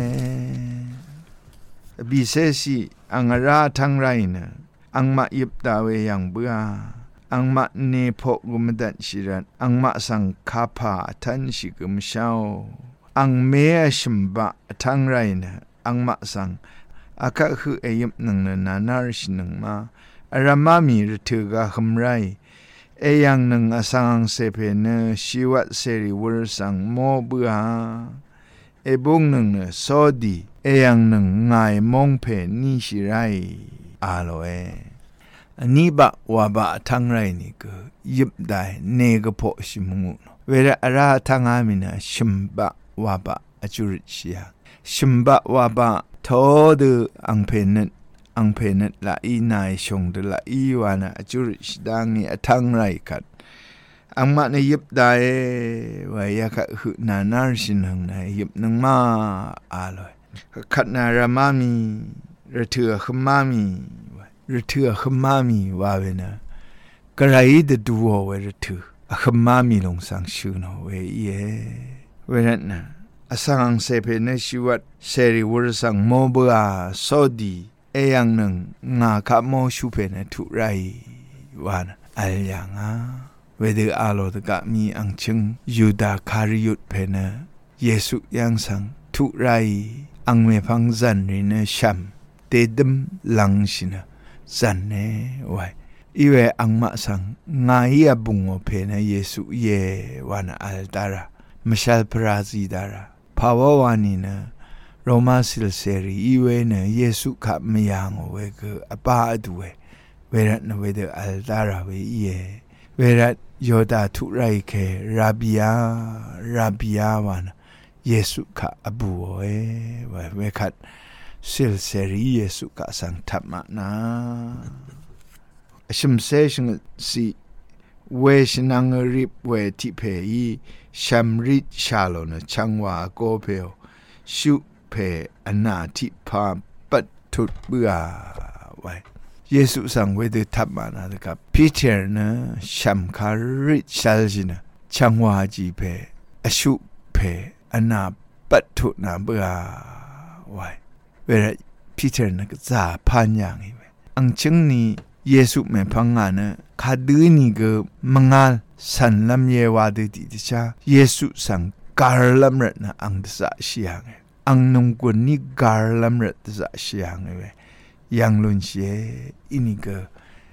บิเซซีอังราทั้งไรนะอังมายิบดาวยังเบื่ออังมาเนพกุมดันชิรันอังมาสังคาพาทันชิกุมชาวอังเมชิมบะทั้งไรนะอังมาสังอากาคือเอยิบหนึ่งนานาริชหนึ่งมาอารามามีรถือกะขมไรเอยังหนึ่งอสังเสเพเนชีวัตเสริวรสังโมเบื่อเอบุงหนึ่งโซดีเอยังหนึ่งไงมองเพนี่ชิไรอาโลอันนี้บะว่าบะทั้งไรนี่ก็ยิบได้เนกโพชิมุงเวลาราทั้งอามินะชิมบะว่าบะอจุริชยาชิมบะว่าบะทอดอังเพนัดละอีนายชงดละอีวานะอจุริชดังนี่ทั้งไรกัดอังมาในยิบได้ไว้ยากะหืนานาชินังในยิบนังมาอาลอยขัดนารามามีระเถือขมามีระเถือขมามีว่าเวนะกระไรจะดูเวระเถือขมามีลงสังชื่อนเวเยเวนั้นนะอสังเสเพเนชิวัตเสริวรสังโมเบอาโซดีเอยังหนึ่งงาคับโมชูเพเนทุไรวานะอัลยังเวเดอาโลตกะมีอังชิงยูดาคาริยุตเพเนเยซูยังสังทุไรอังเมพังจันรินชัมเตดมลังชินะจันเนไว้อีเวอังมาสังงาเฮียบุงโอเพนะเยซูเยวานะอัลตาระ Michelle Perazidara Pawawani Roma Silseri Iwe Yesu Kap Miyango Weke Abaduwe Verat na wede Aldara we ye Verat Yoda Turaike Rabia wana Yesu Ka Abuo Wekat Silseri Yesu Ka Sang Tapma na Shimseshin si we shinang rip we tipe shamrit shalo na changwa gopeo shu pe anati pa pat tut bua wai Yesu sang we de tapma na ka Peter na shamkarit shaljina changwa ji pe ashu pe ana pat tut na bua wai we Peter na ka za panyang iwe ang cheng ni Yesu me pangana kaduni ge mangal san lam ye wa de ti cha Yesu sang gar lam rat na ang sa siang ang nong kun ni gar lam rat sa siang we yang lun xie ini ge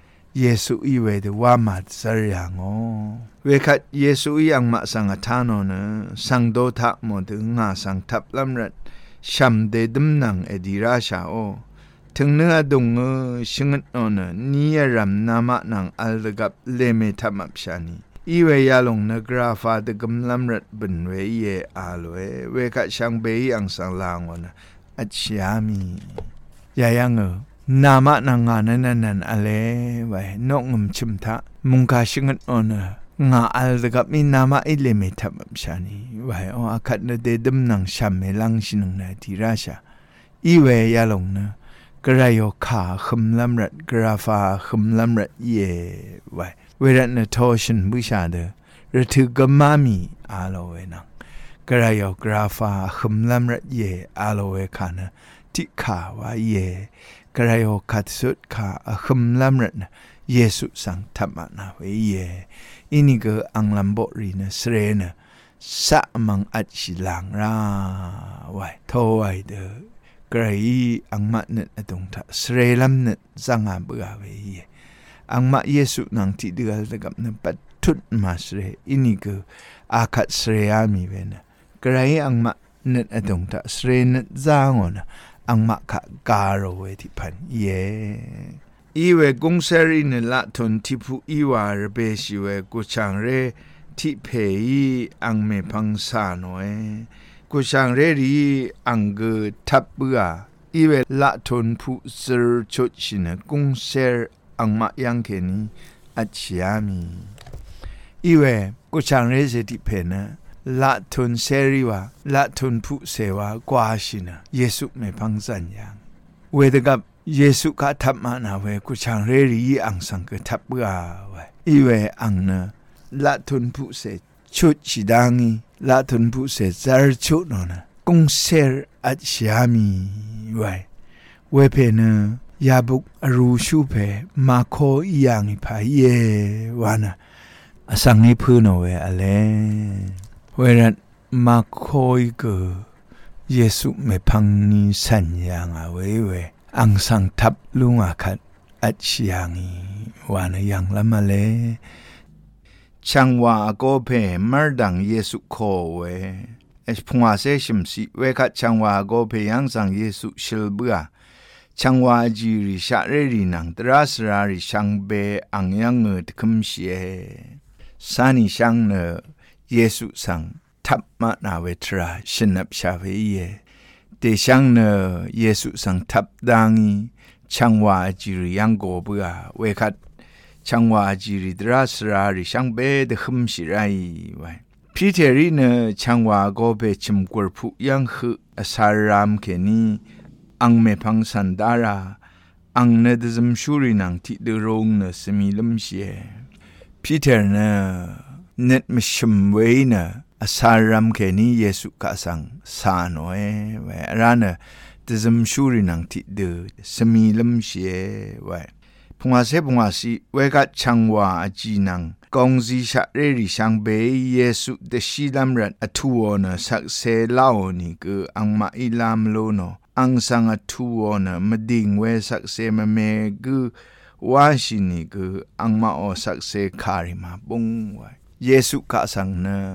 Yesu i we de wa ma sar yang o we khat Yesu yang ma sang athano na sang do tha mo de nga sang thap lam rat sham de dum nang edira sha oถึงเนื้อดุงชิงนอนนี่รำนามะนังอัลกับเลเมทับชานีอีเวยาลงนกราฟาดกำลัมรัดบินเวยเยอาลเวเวกัช่างเบยอังสังลางวนะอัจฉามียายังนามะนังงานนันอะไรไว้นกงมชิมทะมุงกาชิงนอนงาอัลกับมีนามะอิเลเมทับชานีไว้อาคัดนเดดมนังชัมเมลังชินงนาทีราชาอีเวยาลงนะกระยขาขมลำรัดกราฟาขมลำรัดเย่ไว้เวรันทอชันบุชาเดระทึกมามีอาโลเวนังกระยกราฟาขมลำรัดเย่อาโลเวคานะทิขาวาเย่กระยขัดสุดขาขมลำรัดเยสุสังธรรมนาเวเย่อินิเกอังลัมโบรีนะเสเรนะสะมังอัจฉิลังราไว้โทไว้เดกระยอังมะเนตตรงท่าเสรลัมเนตสังอาเบื่อเวียอังมะเยสุนังที่เดือดกับเนปัดทุดมาเสรอินิกอาคัดเสรอามีเวนะกระยอังมะเนตตรงท่าเสรเนตจางอนะอังมะขะการโรเวที่พันเยอีเวกงเซรินละทนที่ผู้อีวาระเบชิเวกุชังเรที่เพยอังเมพังสานอยกุชังเรรีอังเกทับเบื่ออีเวละทนผู้เซอร์ชดชินะกงเซรอังมายังเคนีอัจฉามีอีเวกุชังเรเสติเพนะละทนเซรีวาละทนผู้เสวากว่าชินะเยซูไม่พังสัญญาเวดกับเยซูกะทับมานาเวกุชังเรรีอังสังเกทับเบื่อไว้อีเวอังนะละทนผู้เสชุดชิดังีละทนผู้เสจาร์ชุดนนะกงเซรอัจฉามีไว้เวเพนะยาบุกรูชูเพมาโคยังอิพายเยวานะสังนิพูนเวอะไรเวรันมาโคอีกเยซูไม่พังนิสัญญาเวอังสังทับลุงอาคัดอัจฉามีวานะยังละมาเลช่างว่าก็เพมารดังเยซูโคเวพงอาเซชิมสิเวคัดช่างว่าก็เพยังสังเยซูชิลเบือช่างว่าจีริชาเรรินังตราสราริช่างเบอังยังเงดคุมเชียสานิช่างเนเยซูสังทับมานาเวทราชินับชาเวเยเตช่างเนเยซูสังทับดังช่างว่าจีริยังโกเบือเวคัดช่างว่าจีริตราสราริช่างเบดคุมชิไรไว้พีเทอรีเนช่างว่าก็เบชิมกวผู้ยังคืออสารามเคนีอังเมพังสันดาราอังเนดซึมชูรินังที่เดรงเนสมีลมเชียพีเทอร์เนเนตมิชิมเวเนอสารามเคนีเยซูกะสังสานไว้ไว้ร้านเดซึมชูรินังที่เดสมีลมเชียไว้พงอาเซพงอาสีเวกัดช่างว่าจีนังกองซีชะเรริช่างเบยเยซูเดชิลัมรันอทัวนะสักเซลาวนี่ก็อังมาอิลามโลโนอังสังอทัวนะมดิ่งเวสักเซมเมก็วาชินี่ก็อังมาอสักเซคาริมาบุงไว้เยซูกะสังนะ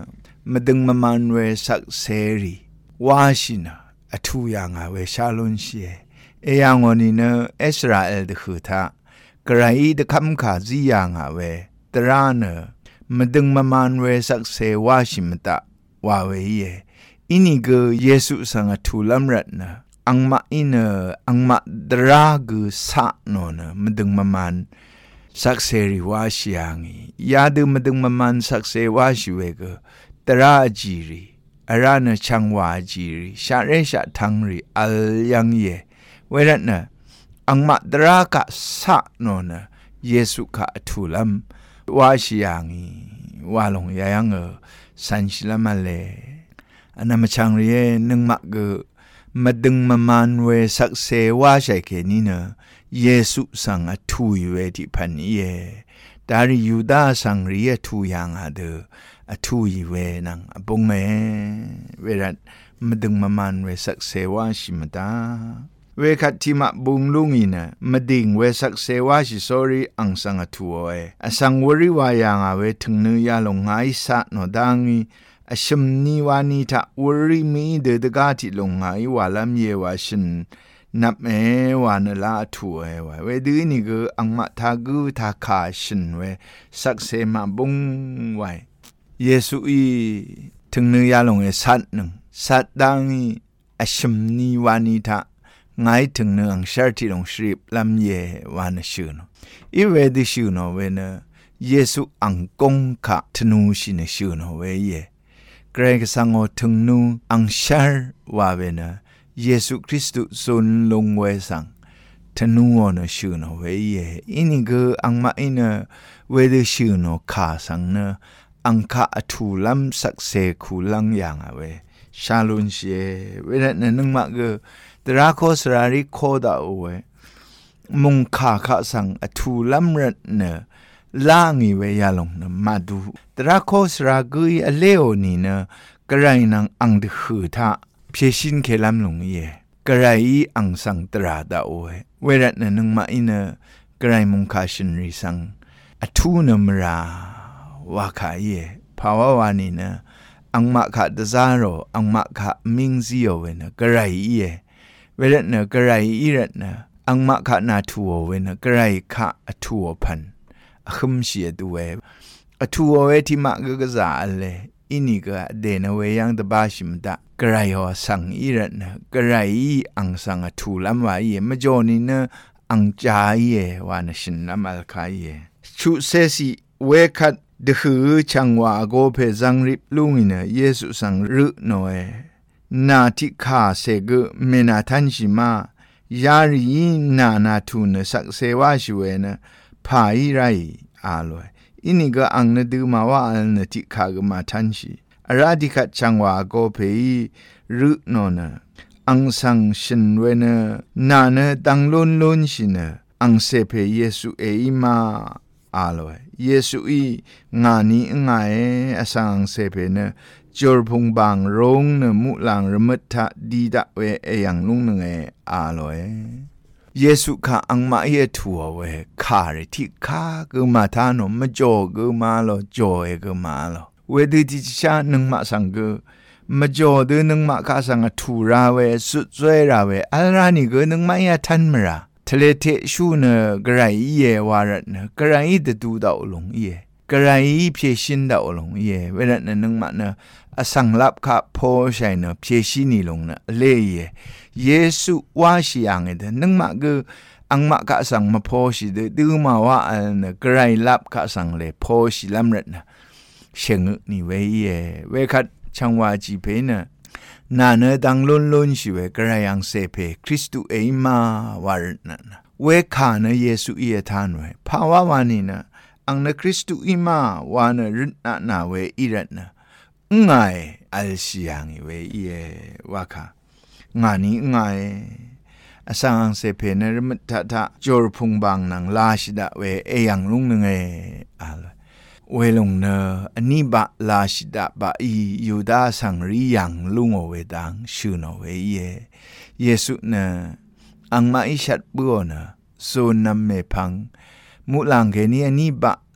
มาดึงมันเวสักเสรีว่าชินะอทุยังอาเวชาลุนเชียยังวันนี้เนอิสราเอลเดือดท่ากระไรเดือดคำขาจียังอาเวตราเนมาดึงมันเวสักเสว่าชิมตะว่าเวเยอินี่ก็เยซูสังอทุลัมรัตนะอังมาอินอังมาดรากุสะโนนะมาดึงมันสักเสรีว่าชิยังยาดูมาดึงมันสักเสว่าชิเวก็ตราจีรีอารานะช่างว่าจีรีชาเรชาทังรีอัลยังเยเวรัตนะอังมาดรากะสะโนนะเยซูกะทุลัมว่าชิยังว่าลงยังสันชิลมาเลอันนั้นมาช่างเรียนึงมักมาดึงมันเวสักเสว่าใช่แค่นี้นะเยซูสังอทุยเวที่พันเยดาริยูดาสังเรียทุยังหาเดอทุยเวนังบงเวรัตมาดึงมันเวสักเสว่าชิมตาเวคัดที่มาบุงลุงอินะมาดึงเวสักเสว่าชิสอรีอังสังอทุเวสังวริวายังเวถึงเนื้อยาลงไงสะโนดังชิมนิวานิทาวริมีเดดกาติลงไงวาลามเยวาชินนับวานลาทัวเวดืนี่ก็อังมาทากูทาคาชินเวสักเสมาบุงไวเยซูถึงเนื้อยาลงสัตหนึ่งสัตดังชิมนิวานิทาไงถึงเนื้ออังชาติลงสริบลำเยวานชื่อนอีเวดิชื่อนเวเนเยซูอังกงขะธนูชินชื่อนเวเยเกรงสังอถึงนูอังชาร์ว่าเวนะเยซูคริสต์ทรงลงเวสังธนูอนชื่อนเวเยอินี่ก็อังมาอินเวดชื่อนขาสังเนอังคาทุลัมสักเสคูลังยังเวชาลุนเชเวนันนึงมาก็ตราโคสราริโคดาเวมุงขาสังทุลัมรัตเนลางิเวยาลงนะมาดูตราโคสรากุยอเลโอนีนะกระไรนังอังดขือทะเพียชินเคลัมลงเยกระไรอังสังตราดาโอเวรัตนึงมาอินะกระไรมุงคาชินริสังอทุนมราวาคาเยภาวะวานีนะอังมาคาดซาโรอังมาคามิงซิโอเวนะกระไรเยเวรัตนะกระไรอีรัตนะอังมาคานาทัวเวนะกระไรคาอทัวพันขึ้นเสียด้วยอทัวเวที่มากก็จะอะไรอินี่ก็เดนเวยังตบาชิมตะกระไรหัวสังอีรัตนะกระไรอังสังอทัวลำวายมจ่อนี่นะอังใจวานชินลำอัลคายชุเซซีเวคัดเดือช่างว่าโกเพจังริบลุงอินะเยซูสังรึโนนาทิขาเสกเมนาทันชิมายารีนาทุนสักเสวาชเวนะพายไรอาลอยอินี่ก็อังนดูมาว่าอันนติขากมาทันชีอาราดิคัดช่างว่าโกเพรึโนนะอังสังชินเวนะนาเนตังลุนชินะอังเซเพเยซูเอมาอาลอยเยซูงานีงายอสังเซเพนะจอร์พงบางรงเนมุลังรมทะดีดะเวยังลุงเนอาลอยเยซูข้าอังมาเยทัวเวข้าเรที่ข้าก็มาทานมจ่อก็มาลอจ่อก็มาลอเวดีที่ชาหนึ่งมาสังก็มาจ่อเดินหนึ่งมาข้าสังทูราเวสุดสวยราเวอัลรานี่ก็หนึ่งมาอย่าทันมราทะเลเทชูเนกระไรเยวาระเนกระไรเดดูดาวลงเยกระไรเพียชินดาวลงเยเวลาหนึ่งมาเนอสังลับข้าพอใช่เนเพียชินีลงเนเล่เยซูว่าชิยังเดนึงมาก็อังมาข้าสังมาพอชิเดดูมาว่าอันเนกระไรลับข้าสังเลยพอชิลำรัตนะเชงนี่เวยเวคัดช่างว่าจีเพนะนาเนดังลุนชิเวกระไรยังเซเพคริสตุเอมาวาร์นันเวขาเนเยซูเอทานเวภาวะวานีนะอังเนคริสตุอิมาวานรินนาเวอิรัตนะไงอัลชิยังเวเยวาคางานี้ไงอาสังเซเพเนรมทะทะจอร์พุงบางนังลาชิดะเวยังลุงนึงอาลเวลงเนอันนี้บะลาชิดะบะยูดาสังริยังลุงโอเวดังชื่อนเวเยซูเนอังมาอิชัดบัวเนโซนัมเมพังมุลังเกนี้อันนี้บะ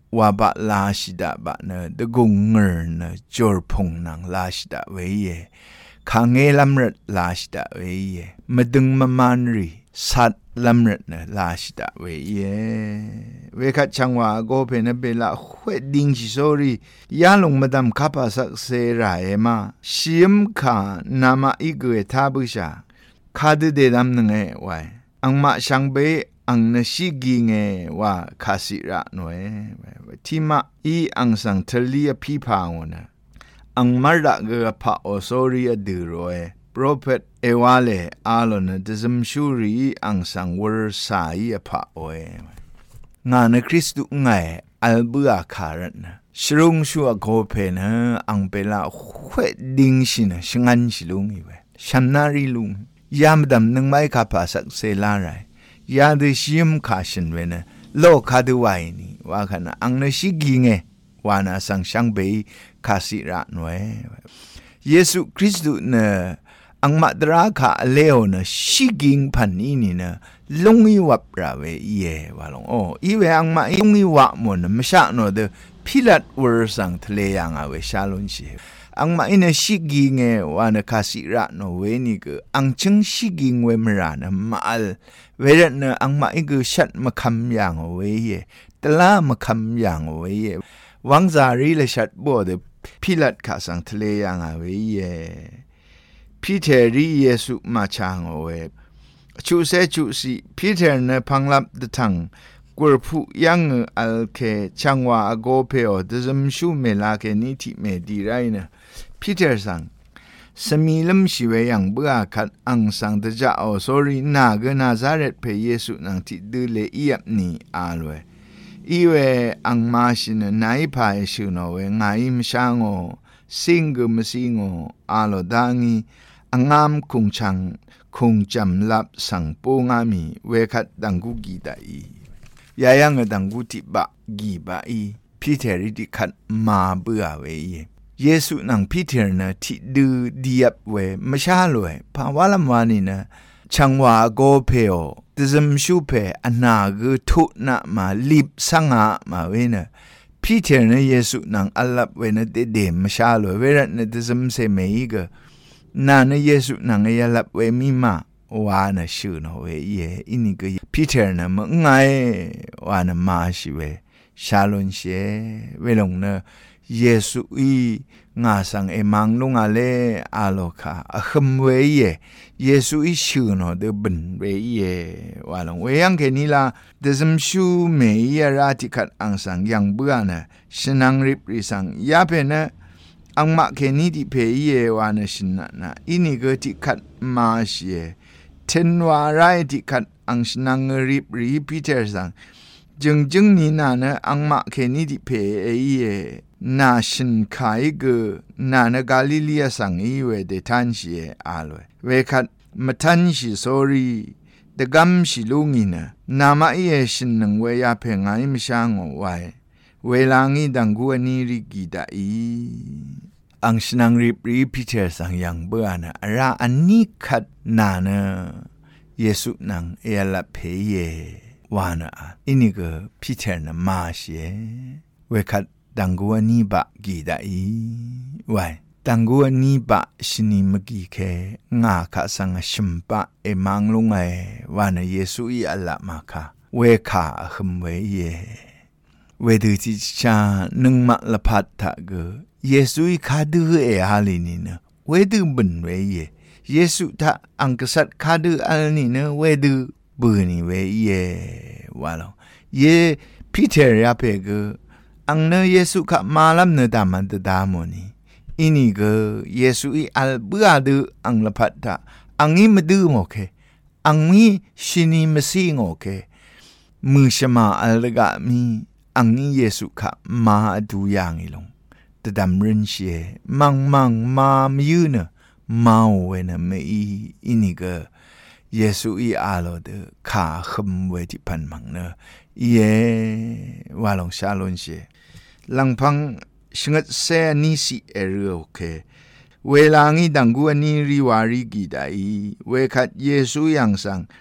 ว่าบะลาชิดาบะเนตะกงเงอเนจอร์พงนังลาชิดาเวเยคางเงลำรัดลาชิดาเวเยมาดึงมามันรีสัตลำรัดเนลาชิดาเวเยเวคัดจังว่าโกเพนเบลาเวดิงชิโซรียาลงมาดำขับสักเซราเอมาชิมขานามาอีกเวทาบุชาคาดเดดำนึงเอไว้อังมาช่างเบอังนชิกิงเอว่าคาสิระหน่วยที่มาอีอังสังทลียพิพาวนะอังมาระเกอพะโอโซรียดือโรเอโปรเฟตเอวาเลอาลอนดซึมชูรีอังสังวรสายพะโอเองานคริสตุไงอัลเบือคารันชรุงชัวโกเพนะอังเปลาเวดิงชินะชงันชิลุงอีเวชัมนารีลุงยามดำนึงไม่ขับสักเซลาไรยาดิชิมคาชินเวนะโลคาดูไวนี่ว่าขณะอังนชิกิงเอวานาสังช่างเบคาสิระหน่วยเยซูคริสต์เนอังมาตราคาเลโอเนชิกิงพันนี้นี่เนลงอีวับราเวเยวาลงโออีเวอังมาลงอีวะมนไม่ใช่โนเดพิลัดวอร์สังทะเลยังเอาเวชาลุนเชอังมาอินชิกิงเอวานคาสิระโนเวนี่ก็อังจึงชิกิงเวมรานะมาลเวรเนอังมาอีกชัดมาคำอย่างเวเยตลามาคำอย่างเวเยวังซารีเลชัดบ่เดพิลัดคาสังทะเลยังเอาเวเยพีเทอรีเยซูมาชางเอาเวชูเซชูซีพีเทอร์เนพังลับดทังกวผู้ยังอัลเคช่างว่าโกเพโอดซึมชูเมลาเคนิทิเมดีไรนะพีเตอร์สังสมีลมชีเวยังเบื่อขัดอังสังตะจะเอาสอรีนากนาซาเรตเพเยซูนังที่ดูเลอียบนี่อาลเวอีเวอังมาชินนายพายชูโนเวงายมช่างโอสิงกมสิงโออาโลดังีอังามคงชังคงจำลับสังปูงามีเวขัดดังกุกีดาอียายังดังกุติบะกีบะอีพีเตอร์ดิขัดมาเบื่อเวเยซูนังพีเตอร์นะที่ดูดียบเวไม่ใช่เลยภาวะลำวานี่นะช่างว่าโกเพโอดซึมชูเพอนาเกทุนะมาลิบสังหามาเวนะพีเตอร์นะเยซูนังอัลลับเวนะเดไม่ใช่เลยเวรนะดซึมเซเมย์ก็นานะเยซูนังเอลับเวมิมาวานะชื่อนะเวเยอินี่ก็พีเตอร์นะมึงไงวานะมาชิเวชาลอนเชเวลงนะเยซูอีงาสังเอมังลุงอาเลอาโลคาอคมเวเยเยซูอีชื่อนะเดบันเวเยวาลงเวยังแค่นี้ละเดซึมชูเมยราติคัดอังสังยังเบื่อนะชนังริบริสังยาเพนะอังมาแค่นี้ที่เพยเยวานะชนะนะอินี่ก็ที่คัดมาเชเทนวาไรที่คัดอังชนังริบรีพีเตอร์สังจึงนี่นะอังมาแค่นี้ที่เพยนาชินขายก็นานะกาลิลียสังอีเวเดทันชีอาลเวคัดมาทันชีสอรีเดกัมชิลุงินะนามาเอชินนังเวยาเพงไงมิช่างเอาไว้เวลางี้ดังกัวนี่ริกิดาอีอังชนังริบรีพิเตอร์สังยังเบื่อนะราอันนี้ขัดนานะเยซูนังเอลเพเยวานะอินี่ก็พิเตอร์นะมาเชเวคัดดังกัวนี่บะกีดาอีไว้ดังกัวนี่บะชินิมกีเคงาคาสังชิมปะเอมังลุงไอวานะเยซูอีอัลละมาคาเวคาขมเวเยเวดูที่ชานึงมาละพัดทะเกเยซูอีคาดูเอฮาลีนี่นะเวดูบันเวเยเยซูทะอังกษัตคาดูอัลนี่นะเวดูบุนี่เวเยวาลงเยพีเตอร์ยาเพเกอังเนเยซูข้ามาลัมเนตามันตดามอนีอินี่ก็เยซูอีอัลเบื่อดูอังละพัดทะอังนี้มาดูโอเคอังนี้ชินีมาซิงโอเคมือชมาอัลกะมีอังนี้เยซูข้ามาดูอย่างอีหลงตดามรินเชมังมาไม่ยืนมาเวนะไม่อินี่ก็เยซูอีอาโลเดข้าขมเวที่พันมังเนเยวาลงชาลอนเชลังพังชงดเซนิสิเอเรโอเคเวลางี้ดังกัวนี่ริวาริกิดาอีเวคัดเยซูยังสัง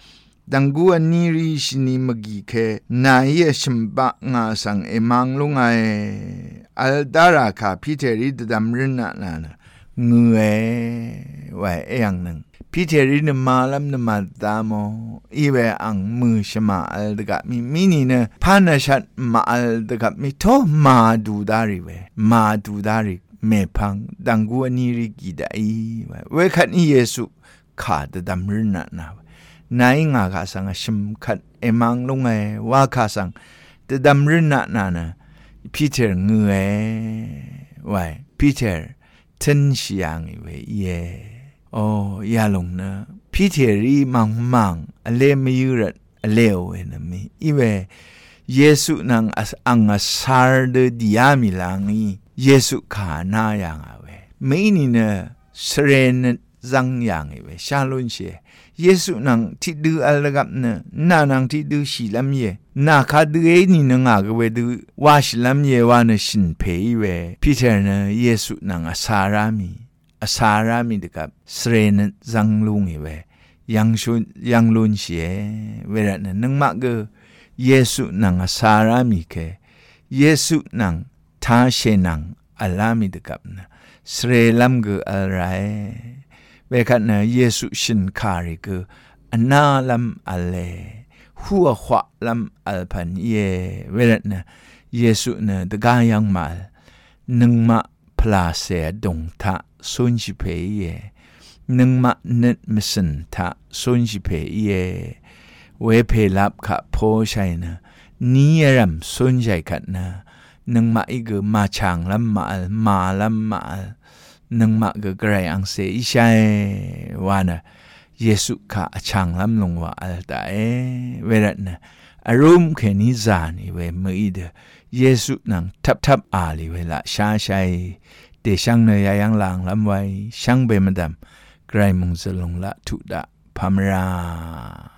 ดังกูอันนี้รีชินีมกีเคนายชิมบะงาสังมังลุงไออัลดาราคาพีเทริดดัมรินะนาเงยไว้อย่างหนึ่งพีเทรินมาลัมนมาตามออีเวอังมือชมาอัลดกับมินี่เนพานาชัดมาอัลดกับมิโตมาดูดาริเวมาดูดาริเมพังดังกูอันนี้รีกีดาอีเวขัดนี้เยซูขาดดัมรินะนานายงากาสังชิมขัดมังลุงไอว่าคาสังแต่ดัมรินะนาพีเตอร์เงยไว้พีเตอร์ทันเสียงไว้เย่โอ้ยาลงนะพีเตอร์รีมังเลไม่ยุรัดเลวเอ็นมีอีเวเยซูนังอังอาซาร์เดดิอามิลังอีเยซูขานายังเอาเวไม่นี่เนสเรนจังยังเวชาลุนเชเยซูนังที่ดูอะไรกับเนนานังที่ดูชิลามเยนาคาดูเอนี่นังอากเวดูว่าชิลามเยวานชินเพยเวพีเตอร์เนเยซูนังอาซารามิดกับสเรนจังลุงเวยังลุนเชเวรนนังมากเกเยซูนังอาซารามิเคเยซูนังทาเชนังอัลลามิดกับนะสเรลัมเกอะไรเวคันนะเยซูชินคาริกอนาลัมอัลเลหัวขวาลัมอัลพันเยเวรนะเยซูนะตะกายังมานึงมาพลาเสดงทะสุนจิเพเยนึงมาเนตมสันทะสุนจิเพเยเวเพลับขะโพชัยนะนี้รัมสุนใจขัดนะนึงมาอีกมาช่างลัมมาลัมมานังมากกระไรอังเสียใช่ว่านะเยซูข้าช่างล้ำลงว่าอัลตาเวรนะอารมณ์แค่นี้จานี่เวมือเดเยซูนังทับอาลีเวละชาชัยเดช่างเนยยังหลังล้ำไว้ช่างเบมดำไกรมุงจะลงละทุดะพามรา